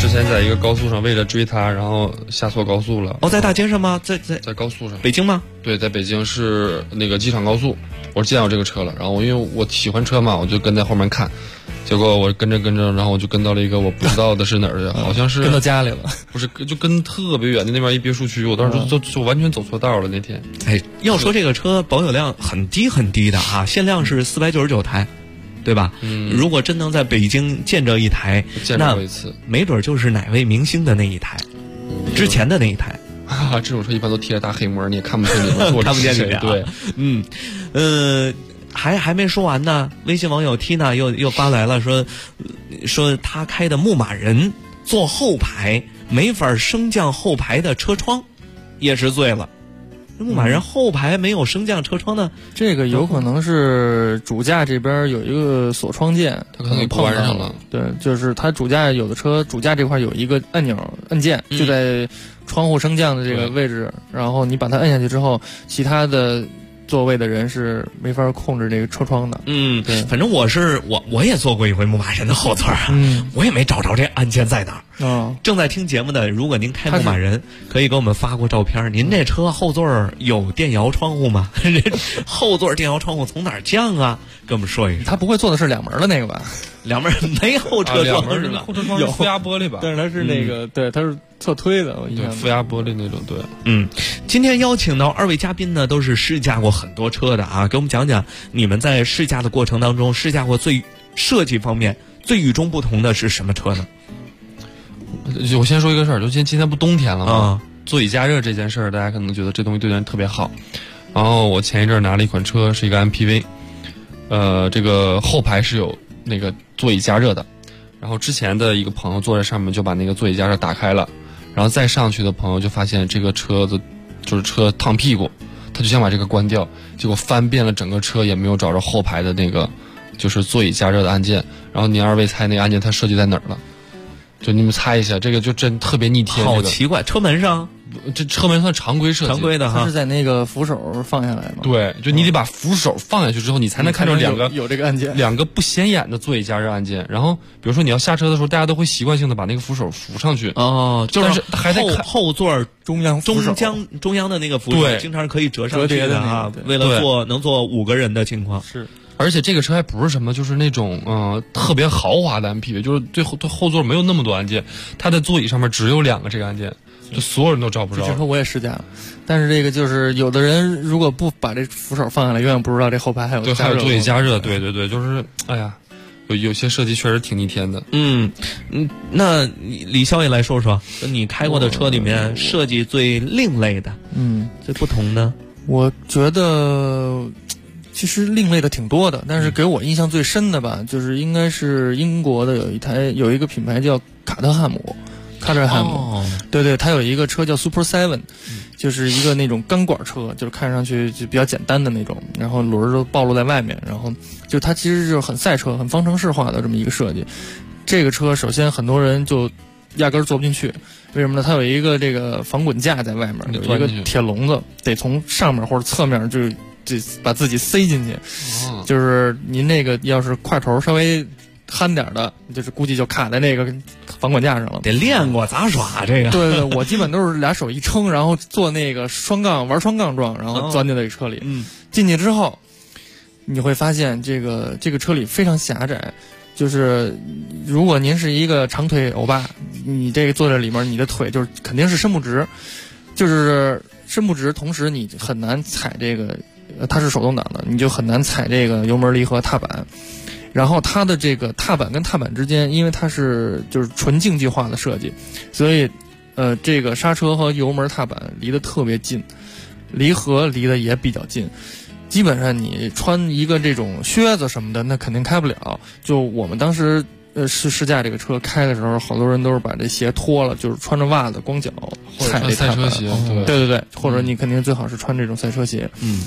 S9: 之前在一个高速上为了追他，然后下错高速了。
S7: 在大街上吗？在
S9: 高速上。
S7: 北京吗？
S9: 对，在北京是那个机场高速。我见到这个车了，然后因为我喜欢车嘛，我就跟在后面看。结果我跟着，然后我就跟到了一个我不知道的是哪儿的，好像是
S10: 跟到家里了。
S9: 不是，就跟特别远的那边一别墅区，我当时就完全走错道了那天。
S7: 要说这个车保有量很低很低的啊，限量是499台。对吧？如果真能在北京见着一台，
S9: 见着过一次，
S7: 没准就是哪位明星的那一台，之前的那一台。
S9: 这种车一般都贴着大黑膜，你也看不清你们
S7: 看不见谁。
S9: 对，
S7: 还没说完呢。微信网友 Tina 又发来了，说他开的牧马人坐后排没法升降后排的车窗，也是醉了。牧马人后排没有升降车窗的，
S10: 这个有可能是主驾这边有一个锁窗键，
S9: 它可能关上了。
S10: 对，就是它主驾有的车主驾这块有一个按键，就在窗户升降的这个位置，然后你把它按下去之后，其他的座位的人是没法控制这个车窗的。
S7: 对，反正我也坐过一回牧马人的后座啊，我也没找着这按键在哪儿。正在听节目的，如果您开牧马人，可以给我们发过照片。您这车后座有电摇窗户吗？后座电摇窗户从哪儿降啊？跟我们说一说。
S10: 他不会坐的是两门的那个吧？
S7: 两门没后车窗
S9: 是吧？后车窗是负压玻璃吧？
S10: 但是它是那个，对，它是侧推的，
S9: 对，负压玻璃那种，对。
S7: 今天邀请到二位嘉宾呢，都是试驾过很多车的啊，给我们讲讲你们在试驾的过程当中，试驾过设计方面最与众不同的是什么车呢？
S9: 我先说一个事儿，就今天不冬天了吗？座椅加热这件事儿，大家可能觉得这东西对人特别好。然后我前一阵拿了一款车，是一个 MPV， 这个后排是有那个座椅加热的。然后之前的一个朋友坐在上面就把那个座椅加热打开了，然后再上去的朋友就发现这个车子就是车烫屁股，他就想把这个关掉，结果翻遍了整个车也没有找着后排的那个就是座椅加热的按键。然后您二位猜那个按键它设计在哪儿了？就你们猜一下，这个就真特别逆天。
S7: 好奇怪，车门上？
S9: 这车门算常规设计，
S7: 常规的哈。
S10: 它是在那个扶手放下来吗？
S9: 对，就你得把扶手放下去之后，你才能看到两个
S10: 有这个按键，
S9: 两个不显眼的座椅加热按键。然后比如说你要下车的时候，大家都会习惯性的把那个扶手扶上去。
S7: 就是
S9: 还在
S7: 后座
S10: 中央
S7: 的那个扶手，
S9: 对，
S7: 经常可以折上去的啊。为了能坐5个人的情况
S10: 是。
S9: 而且这个车还不是什么，就是那种特别豪华的 MPV， 就是对后座没有那么多按键，它的座椅上面只有2个这个按键，就所有人都找不着。
S10: 这车我也试驾了，但是这个就是有的人如果不把这扶手放下来，永远不知道这后排还有
S9: 还有座椅加热。对，就是哎呀，有些设计确实挺逆天的。
S7: 那李肖也来说说，你开过的车里面设计最另类的，最不同的。
S10: 我觉得其实另类的挺多的，但是给我印象最深的吧，就是应该是英国的有一个品牌叫卡特汉姆，对，它有一个车叫 Super 7，就是一个那种钢管车，就是看上去就比较简单的那种，然后轮儿都暴露在外面，然后就它其实就是很赛车、很方程式化的这么一个设计。这个车首先很多人就压根儿坐不进去，为什么呢？它有一个这个防滚架在外面，有一个铁笼子，得从上面或者侧面就把自己塞进去，就是您那个要是块头稍微憨点的，就是估计就卡在那个防管架上了。
S7: 得练过杂耍这个。
S10: 对，我基本都是俩手一撑，然后做那个玩双杠状，然后钻进那个车里。进去之后，你会发现这个车里非常狭窄，就是如果您是一个长腿欧巴，你这个坐在里面，你的腿就是肯定是伸不直，就是伸不直，同时你很难踩这个。它是手动挡的，你就很难踩这个油门离合踏板，然后它的这个踏板跟踏板之间，因为它是就是纯竞技化的设计，所以这个刹车和油门踏板离得特别近，离合离得也比较近，基本上你穿一个这种靴子什么的，那肯定开不了。就我们当时试驾这个车开的时候，好多人都是把这鞋脱了，就是穿着袜子光脚踩这踏板。对，或者你肯定最好是穿这种赛车鞋。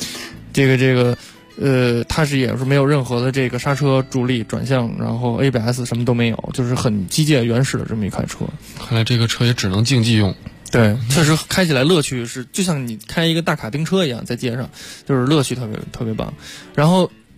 S10: 它也是没有任何的这个刹车助力、转向，然后 ABS 什么都没有，就是很机械原始的这么一款车。
S9: 看来这个车也只能竞技用。
S10: 对，确实开起来乐趣是就像你开一个大卡丁车一样，在街上就是乐趣特别特别棒。然后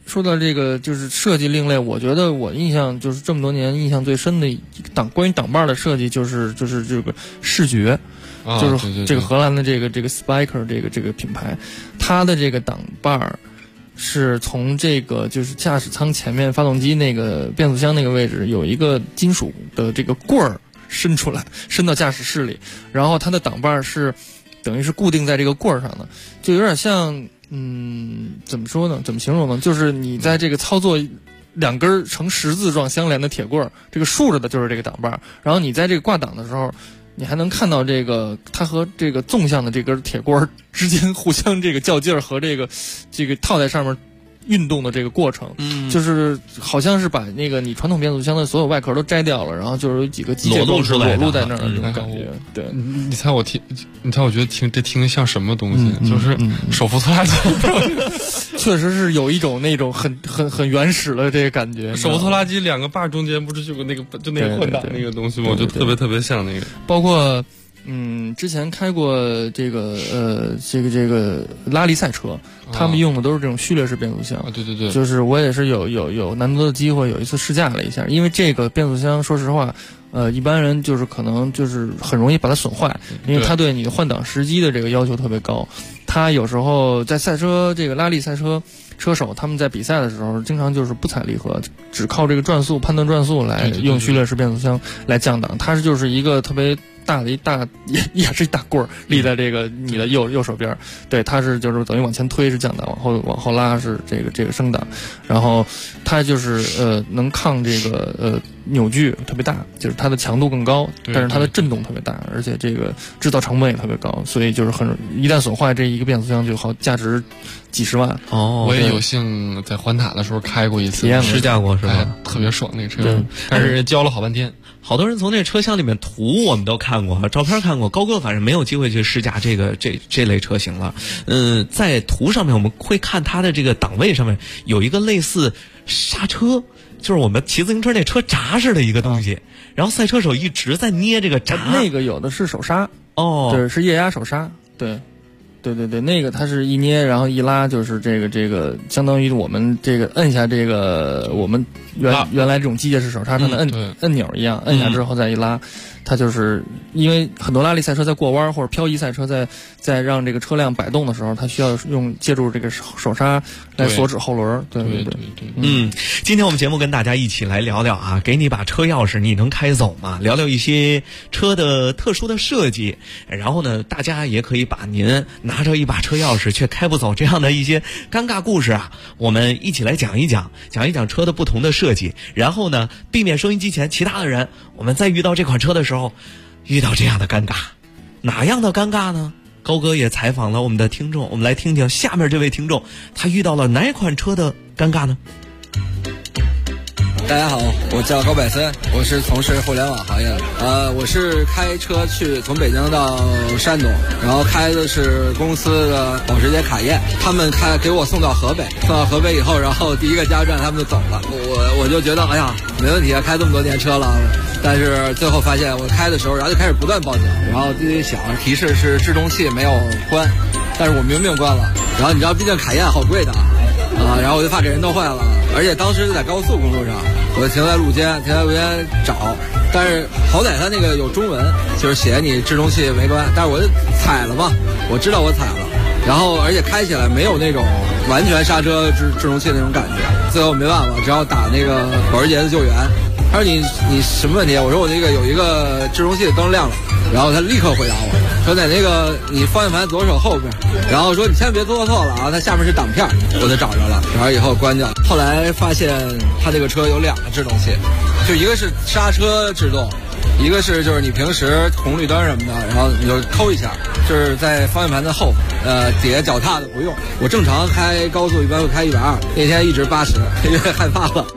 S10: 说到这个就是设计另类，我觉得我印象就是这么多年印象最深的关于挡把的设计就是这个视觉。就是这个荷兰的这个 Spyker 这个品牌，它的这个挡把是从这个就是驾驶舱前面发动机那个变速箱那个位置有一个金属的这个棍儿伸出来，伸到驾驶室里，然后它的挡把是等于是固定在这个棍儿上的，就有点像怎么说呢？怎么形容呢？就是你在这个操作两根呈十字状相连的铁棍儿，这个竖着的就是这个挡把，然后你在这个挂挡的时候。你还能看到这个它和这个纵向的这根铁棍之间互相这个较劲儿和这个套在上面运动的这个过程，就是好像是把那个你传统变速箱的所有外壳都摘掉了，然后就是有几个机械装置裸露在那儿的这种感觉。对，
S9: 你猜我觉得听像什么东西？就是手扶拖拉机。
S10: 确实是有一种那种很原始的这个感觉。
S9: 手扶拖拉机两个把中间不是就有那个换挡那个东西吗？我就特别像那个。
S10: 包括之前开过这个拉力赛车，他们用的都是这种序列式变速箱。
S9: 对，
S10: 就是我也是有难得的机会，有一次试驾了一下，因为这个变速箱说实话。一般人就是可能就是很容易把它损坏，因为它对你的换挡时机的这个要求特别高。它有时候在赛车这个拉力赛车车手他们在比赛的时候，经常就是不踩离合，只靠这个转速判断转速来用序列式变速箱来降档。它就是一个特别大的也是一大棍儿立在这个你的右手边，对，它是就是等于往前推是降档，往后拉是这个升档，然后它就是能抗这个扭矩特别大，就是它的强度更高，但是它的震动特别大，而且这个制造成本也特别高，所以就是一旦损坏，这一个变速箱就好价值几十万。
S9: 我也有幸在环塔的时候开过一次，
S7: 试驾过是吧？
S9: 特别爽那个车，但是教了好半天。
S7: 好多人从那车厢里面图我们都看过，照片看过，高哥反正没有机会去试驾这类车型了。在图上面我们会看它的这个档位上面有一个类似刹车，就是我们骑自行车那车闸似的一个东西，然后赛车手一直在捏这个闸。
S10: 那个有的是手刹对，是液压手刹，对，那个它是一捏，然后一拉，就是这个相当于我们这个摁下这个我们原来这种机械式手刹上的按钮一样，摁下之后再一拉。它就是因为很多拉力赛车在过弯或者漂移赛车在让这个车辆摆动的时候，它需要借助这个手刹来锁止后轮。对。
S7: 今天我们节目跟大家一起来聊聊啊，给你把车钥匙你能开走吗？聊聊一些车的特殊的设计，然后呢，大家也可以把您拿着一把车钥匙却开不走这样的一些尴尬故事啊，我们一起来讲一讲车的不同的设计，然后呢，避免收音机前其他的人，我们在遇到这款车的时候遇到这样的尴尬。哪样的尴尬呢？高哥也采访了我们的听众，我们来听听下面这位听众他遇到了哪款车的尴尬呢？
S19: 大家好，我叫高百森，我是从事互联网行业的。我是开车从北京到山东，然后开的是公司的保时捷卡宴，他们给我送到河北以后，然后第一个加油站他们就走了，我就觉得哎呀没问题啊，开这么多年车了，但是最后发现我开的时候，然后就开始不断报警，然后自己想提示是制动器没有关，但是我明关了，然后你知道毕竟卡宴好贵的然后我就怕给人弄坏了，而且当时在高速公路上，我停在路肩找，但是好歹它那个有中文，就是写你制动器没关，但是我就踩了嘛，我知道我踩了，然后而且开起来没有那种完全刹车制动器那种感觉，最后没办法，只好打那个保时捷的救援。他说你什么问题？我说我那个有一个制动器的灯亮了，然后他立刻回答我说在那个你方向盘左手后边，然后说你千万别做错了啊，它下面是挡片，我就找着了，然后以后关掉。后来发现他这个车有2个制动器，就一个是刹车制动，一个是就是你平时红绿灯什么的，然后你就抠一下，就是在方向盘的后底下脚踏的不用。我正常开高速一般会开120，那天一直80，因为害怕了。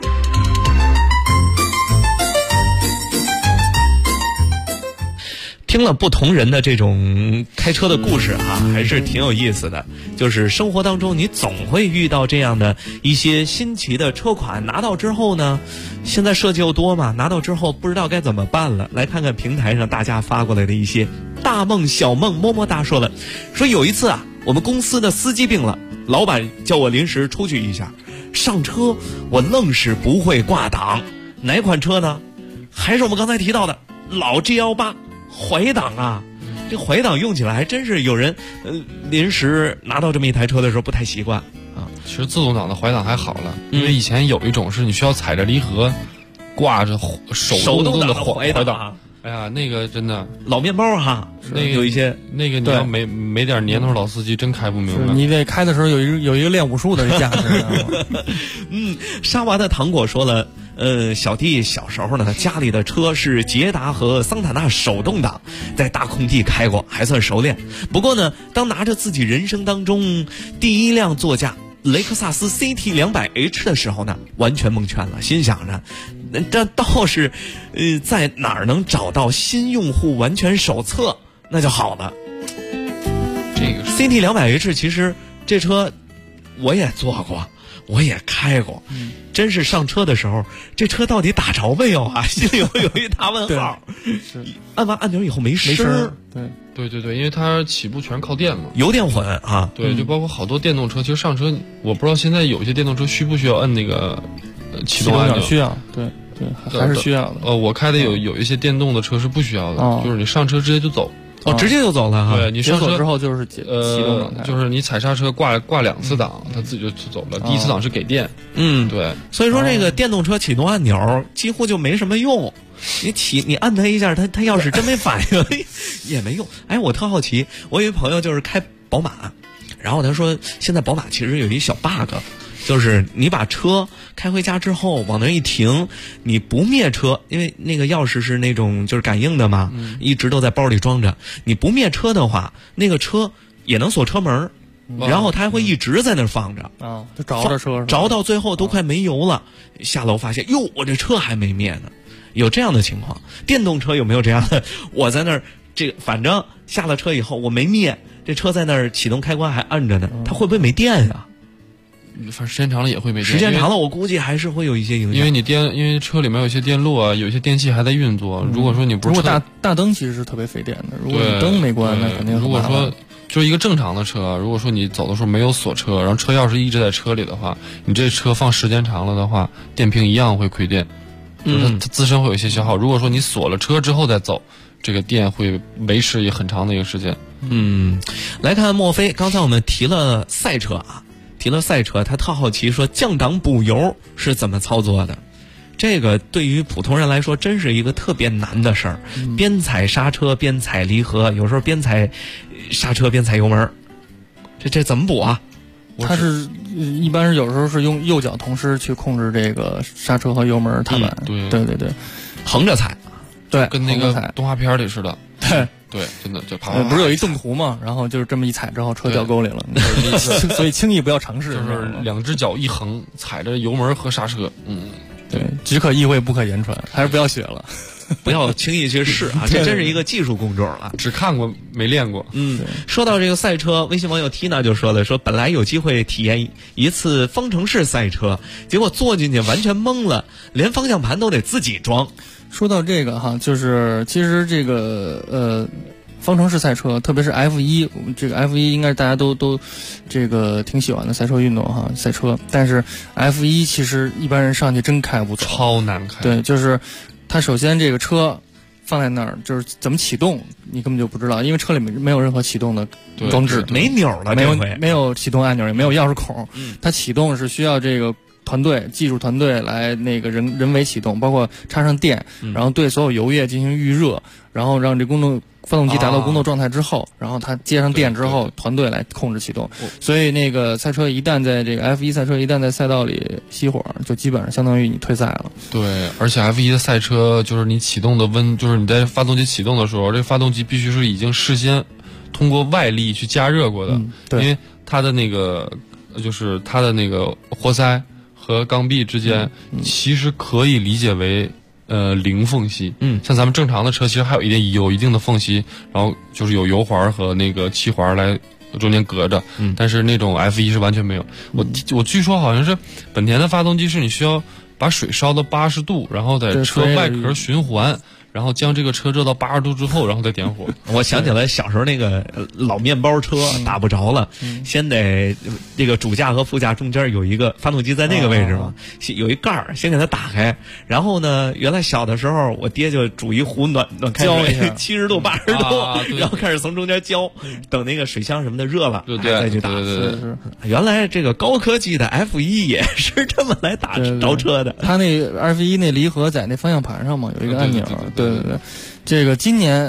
S7: 听了不同人的这种开车的故事啊，还是挺有意思的。就是生活当中你总会遇到这样的一些新奇的车款，拿到之后呢，现在设计又多嘛，拿到之后不知道该怎么办了。来看看平台上大家发过来的一些大梦小梦。么么哒说有一次啊，我们公司的司机病了，老板叫我临时出去一下， 上车我愣是不会挂档。哪款车呢？还是我们刚才提到的老 G18 怀档啊。这怀档用起来还真是有人临时拿到这么一台车的时候不太习惯啊。
S9: 其实自动挡的怀档还好了，因为以前有一种是你需要踩着离合挂着手动的怀档。哎呀，那个真的
S7: 老面包哈，那个有一些
S9: 那个你要没点年头，老司机真开不明白。
S10: 你得开的时候有一个练武术的架势。
S7: 沙娃的糖果说了，小弟小时候呢，家里的车是捷达和桑塔纳手动挡，在大空地开过，还算熟练。不过呢，当拿着自己人生当中第一辆座驾雷克萨斯 CT200H 的时候呢，完全蒙圈了，心想着这倒是在哪儿能找到新用户完全手册那就好了。这个 CT200H 其实这车我也坐过，我也开过，真是上车的时候这车到底打着没有啊，心里会有一大问号。按完按钮以后没声。
S9: 对，因为它起步全是靠电嘛，
S7: 油电混啊。
S9: 对，就包括好多电动车，其实上车我不知道现在有些电动车需不需要摁那个启动按钮。
S10: 需要，对，还是需要的。
S9: 我开的有一些电动的车是不需要的，就是你上车直接就走。
S7: 直接就走了哈。
S9: 对，你上车
S10: 之后就是启动状态，
S9: 就是你踩刹车挂2次档，它自己就走了。第一次档是给电。对。
S7: 所以说这个电动车启动按钮几乎就没什么用。你按它一下，它要是真没反应也没用。哎，我特好奇，我有一朋友就是开宝马，然后他说现在宝马其实有一小 bug。就是你把车开回家之后往那一停，你不灭车，因为那个钥匙是那种就是感应的嘛，一直都在包里装着。你不灭车的话，那个车也能锁车门，然后它还会一直在那儿放着
S10: 啊，就着着车，
S7: 着到最后都快没油了，下楼发现哟，我这车还没灭呢。有这样的情况，电动车有没有这样的？我在那儿反正下了车以后我没灭，这车在那儿启动开关还按着呢，它会不会没电啊？
S9: 反正时间长了也会没电，
S7: 时间长了我估计还是会有一些影响。
S9: 因为车里面有一些电路啊，有一些电器还在运作。如果说你不是
S10: 如果大灯其实是特别费电的，如果你灯没关，那肯定
S9: 如果说就是一个正常的车，如果说你走的时候没有锁车，然后车钥匙一直在车里的话，你这车放时间长了的话，电瓶一样会亏电，就是它自身会有一些消耗。如果说你锁了车之后再走，这个电会维持很长的一个时间。
S7: 来看墨菲，刚才我们提了赛车啊。他特好奇说降档补油是怎么操作的。这个对于普通人来说真是一个特别难的事儿，边踩刹车边踩离合，有时候边踩刹车边踩油门，这怎么补啊？
S10: 它是一般是有时候是用右脚同时去控制这个刹车和油门踏板。对，
S7: 横着踩。
S10: 对，
S9: 跟那个动画片里似的。对，真的就啪。
S10: 不是有一动图吗？然后就是这么一踩之后，车掉沟里了。所以轻易不要尝试。
S9: 就是2只脚一横，踩着油门和刹车。
S10: 对，只可意会不可言传，还是不要学了。
S7: 不要轻易去试啊！这真是一个技术工种了，
S9: 只看过没练过。
S7: 说到这个赛车，微信网友 Tina 就说了，说本来有机会体验一次方程式赛车，结果坐进去完全懵了，连方向盘都得自己装。
S10: 说到这个哈，就是其实这个方程式赛车，特别是 F1， 这个 F1 应该是大家都这个挺喜欢的赛车运动哈，赛车。但是 F1 其实一般人上去真开不走，
S9: 超难开。
S10: 对，就是它首先这个车放在那儿，就是怎么启动，你根本就不知道，因为车里面没有任何启动的装置，
S7: 没钮了，
S10: 没有启动按钮，也没有钥匙孔。它启动是需要这个技术团队来那个人为启动，包括插上电，然后对所有油液进行预热，然后让这发动机达到工作状态之后，然后它接上电之后，团队来控制启动。所以那个赛车一旦在这个 F1 赛车一旦在赛道里熄火，就基本上相当于你退赛了。
S9: 对，而且 F1 的赛车就是你启动的就是你在发动机启动的时候，这发动机必须是已经事先通过外力去加热过的，因为它的那个就是它的那个活塞和缸壁之间其实可以理解为零缝隙。像咱们正常的车其实还有一定的缝隙，然后就是有油环和那个气环来中间隔着，但是那种 F1 是完全没有。我据说好像是本田的发动机是你需要把水烧到80度，然后在车外壳循环， 然后将这个车热到80度之后，然后再点火。
S7: 我想起来小时候那个老面包车打不着了，先得这个主驾和副驾中间有一个发动机在那个位置嘛，有一盖儿，先给它打开。然后呢，原来小的时候我爹就煮一壶暖开水，70度80度，然后开始从中间浇，等那个水箱什么的热了，再去打。
S9: 对，
S7: 原来这个高科技的 F1也是这么来打着车的。
S10: 它那 F1那离合在那方向盘上嘛，有一个按钮。对，这个去年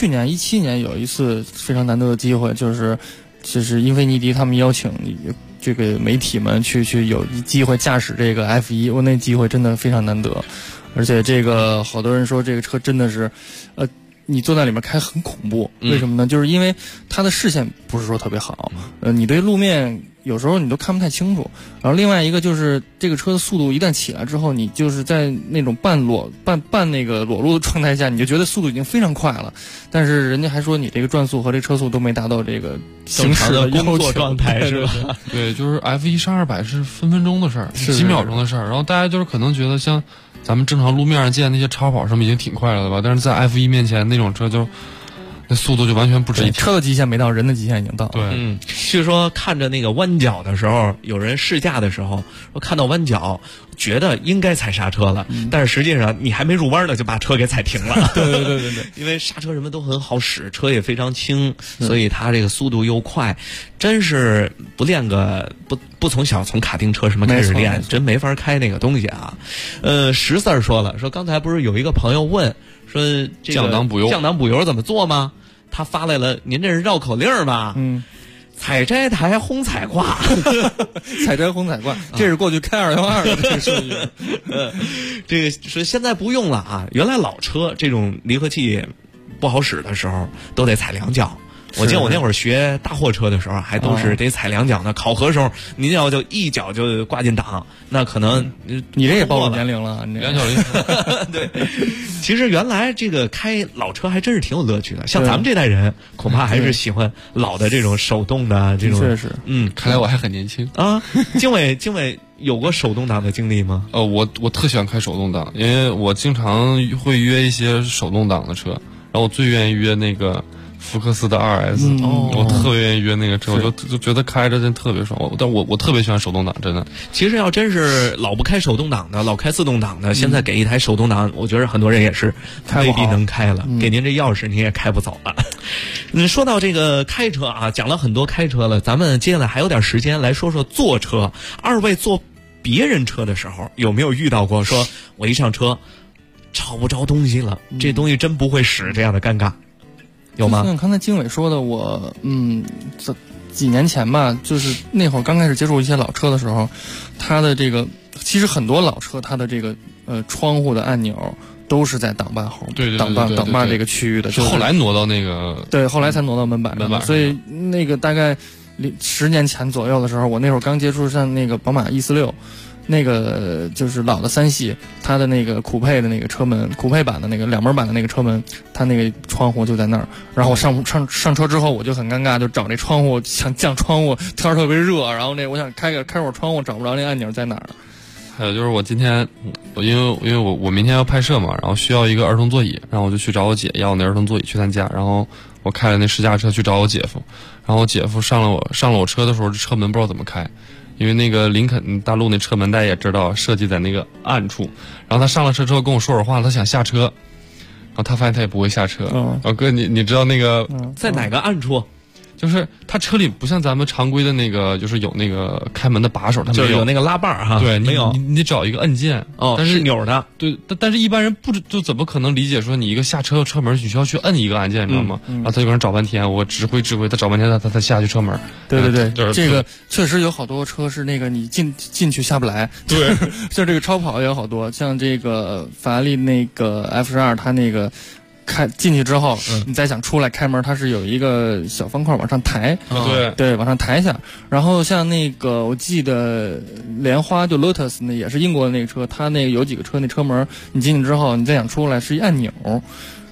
S10: 17年有一次非常难得的机会，就是英菲尼迪他们邀请这个媒体们去有机会驾驶这个 F1，我那机会真的非常难得，而且这个好多人说这个车真的是，你坐在里面开很恐怖，为什么呢？就是因为它的视线不是说特别好，你对路面有时候你都看不太清楚。然后另外一个就是这个车的速度一旦起来之后，你就是在那种半那个裸露的状态下，你就觉得速度已经非常快了，但是人家还说你这个转速和这车速都没达到这个行驶的
S7: 工作状态，是吧？
S9: 对，就是 F1上200是分分钟的事儿，几秒钟的事儿。然后大家就是可能觉得像咱们正常路面上见那些超跑什么已经挺快了的吧，但是在 F1 面前那种车就那速度就完全不值一提。
S10: 车的极限没到，人的极限已经到。
S9: 对，
S7: 据说看着那个弯角的时候，有人试驾的时候，我看到弯角觉得应该踩刹车了，但是实际上你还没入弯呢就把车给踩停了。
S10: 对，
S7: 因为刹车什么都很好使，车也非常轻，所以它这个速度又快，真是不练个不从小从卡丁车什么开始练，真没法开那个东西啊。石四儿说了，说刚才不是有一个朋友问说这个降档补油怎么做吗？他发来了，您这是绕口令吧？采摘台轰采挂，
S10: 采摘轰采挂，这是过去开212的这个术语。
S7: 这个是现在不用了啊，原来老车这种离合器不好使的时候都得踩2脚。我记得我那会儿学大货车的时候，还都是得踩2脚呢。考核时候，您要就一脚就挂进档，那可能
S10: 你这也暴露年龄了。
S9: 2脚离合。
S7: 对，其实原来这个开老车还真是挺有乐趣的。像咱们这代人，恐怕还是喜欢老的这种手动的这种。
S10: 确实，
S9: 看来我还很年轻
S7: 啊。经纬有过手动挡的经历吗？
S9: 我特喜欢开手动挡，因为我经常会约一些手动挡的车，然后我最愿意约那个福克斯的2S，我特别愿意约那个车，我就觉得开着真特别爽。但我特别喜欢手动挡，真的。
S7: 其实要真是老不开手动挡的，老开自动挡的，现在给一台手动挡，我觉得很多人也是未必能开了。给您这钥匙，您也开不走了。说到这个开车啊，讲了很多开车了，咱们接下来还有点时间来说说坐车。二位坐别人车的时候，有没有遇到过说我一上车找不着东西了，这东西真不会使这样的尴尬？有吗？
S10: 像刚才经纬说的，我几年前吧，就是那会儿刚开始接触一些老车的时候，它的这个其实很多老车它的这个窗户的按钮都是在挡把后，挡把这个区域的，
S9: 后来挪到那个
S10: 对，后来才挪到门板上，所以那个大概10年前左右的时候，我那会儿刚接触像那个宝马 E46。那个就是老的3系，它的那个酷配的那个车门，酷配版的那个2门版的那个车门，它那个窗户就在那儿。然后我上车之后，我就很尴尬，就找那窗户，想降窗户，天特别热，然后我想开会儿窗户，找不着那按钮在哪儿。
S9: 还有就是我今天，因为我明天要拍摄嘛，然后需要一个儿童座椅，然后我就去找我姐要那儿童座椅去他家，然后我开了那试驾车去找我姐夫，然后我姐夫上了我车的时候，这车门不知道怎么开。因为那个林肯大陆那车门大家也知道设计在那个暗处，然后他上了车之后跟我说会儿话，他想下车，然后他发现他也不会下车。哥，你知道那个
S7: 在哪个暗处？
S9: 就是他车里不像咱们常规的那个，就是有那个开门的把手，他
S7: 就是有那个拉把哈。
S9: 对，
S7: 没有，
S9: 你找一个按键，但
S7: 是钮的。
S9: 对，但是一般人就怎么可能理解说你一个下车车门你需要去摁一个按键，你知道吗？然后他就搁那找半天，我指挥，他找半天他才下去车门。
S10: 对，这个确实有好多车是那个你进去下不来。
S9: 对，
S10: 像这个超跑也有好多，像这个法拉利那个 F12，它那个。开进去之后，你再想出来开门，它是有一个小方块往上抬，对，往上抬一下。然后像那个我记得莲花就 Lotus 那也是英国的那个车，它那个有几个车那车门，你进去之后，你再想出来是一按钮。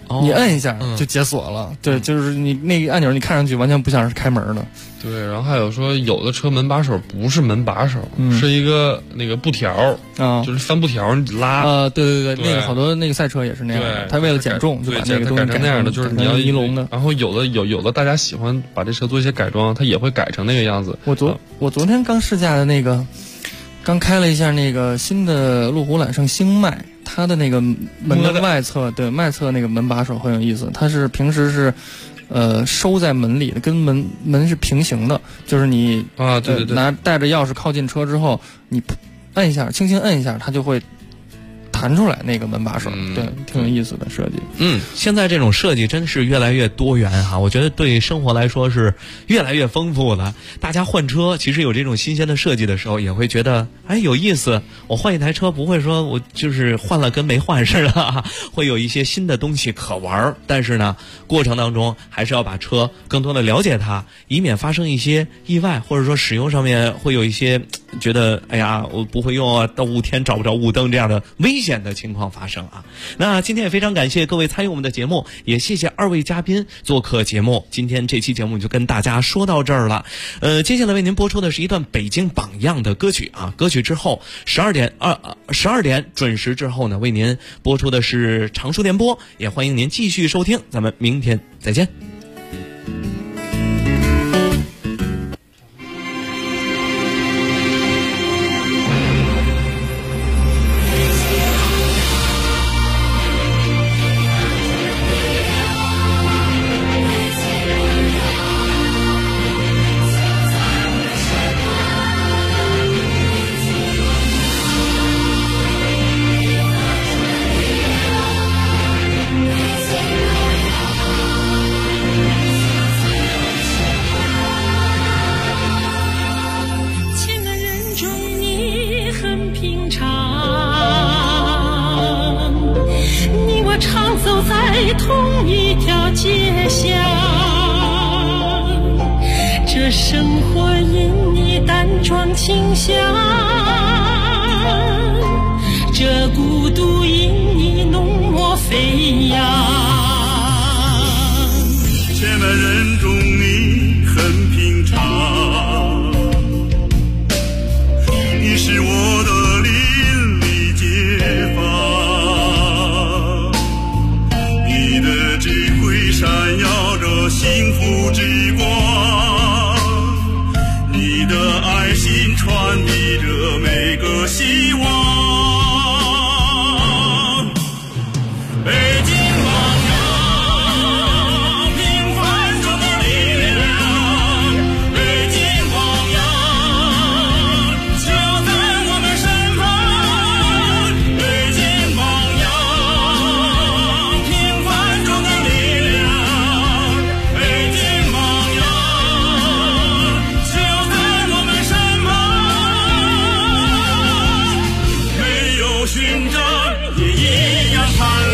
S10: 你摁一下就解锁了。对，就是你那个按钮，你看上去完全不像是开门的。
S9: 对，然后还有说有的车门把手不是门把手，是一个那个布条就是帆布条你拉。
S10: 对，那个好多那个赛车也是那样的，他为了减重就把那个东西
S9: 改成那样的，就是你要
S10: 尼龙的。
S9: 然后有的大家喜欢把这车做一些改装，他也会改成那个样子。
S10: 我昨天刚试驾的那个，刚开了一下那个新的路虎揽胜星脉，它的那个门的外侧，对外侧那个门把手很有意思，它是平时是收在门里的，跟门是平行的，就是你
S9: 对，
S10: 带着钥匙靠近车之后，你摁一下，轻轻摁一下，它就会弹出来那个门把手。对，挺有意思的设计。
S7: 现在这种设计真是越来越多元哈，我觉得对生活来说是越来越丰富了。大家换车其实有这种新鲜的设计的时候，也会觉得有意思。我换一台车不会说我就是换了跟没换似的，会有一些新的东西可玩。但是呢，过程当中还是要把车更多的了解它，以免发生一些意外，或者说使用上面会有一些觉得我不会用到雾天找不着雾灯这样的危险的情况发生啊。那今天也非常感谢各位参与我们的节目，也谢谢2位嘉宾做客节目。今天这期节目就跟大家说到这儿了。接下来为您播出的是一段北京榜样的歌曲啊。歌曲之后12点准时之后呢，为您播出的是常熟电波，也欢迎您继续收听，咱们明天再见。
S16: 同一条街巷，这生活因你淡妆清香，这孤独因你浓墨飞扬。
S20: 千万人中你很平常，你是我的邻里街坊。智慧闪耀着幸福之光，你的爱心传递着每个希望。北京榜样，平凡中的力量，北京榜样，就在我们身旁。北京榜样，平凡中的寻找也一样盼。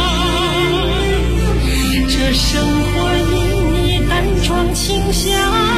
S20: 生活因你淡妆清香。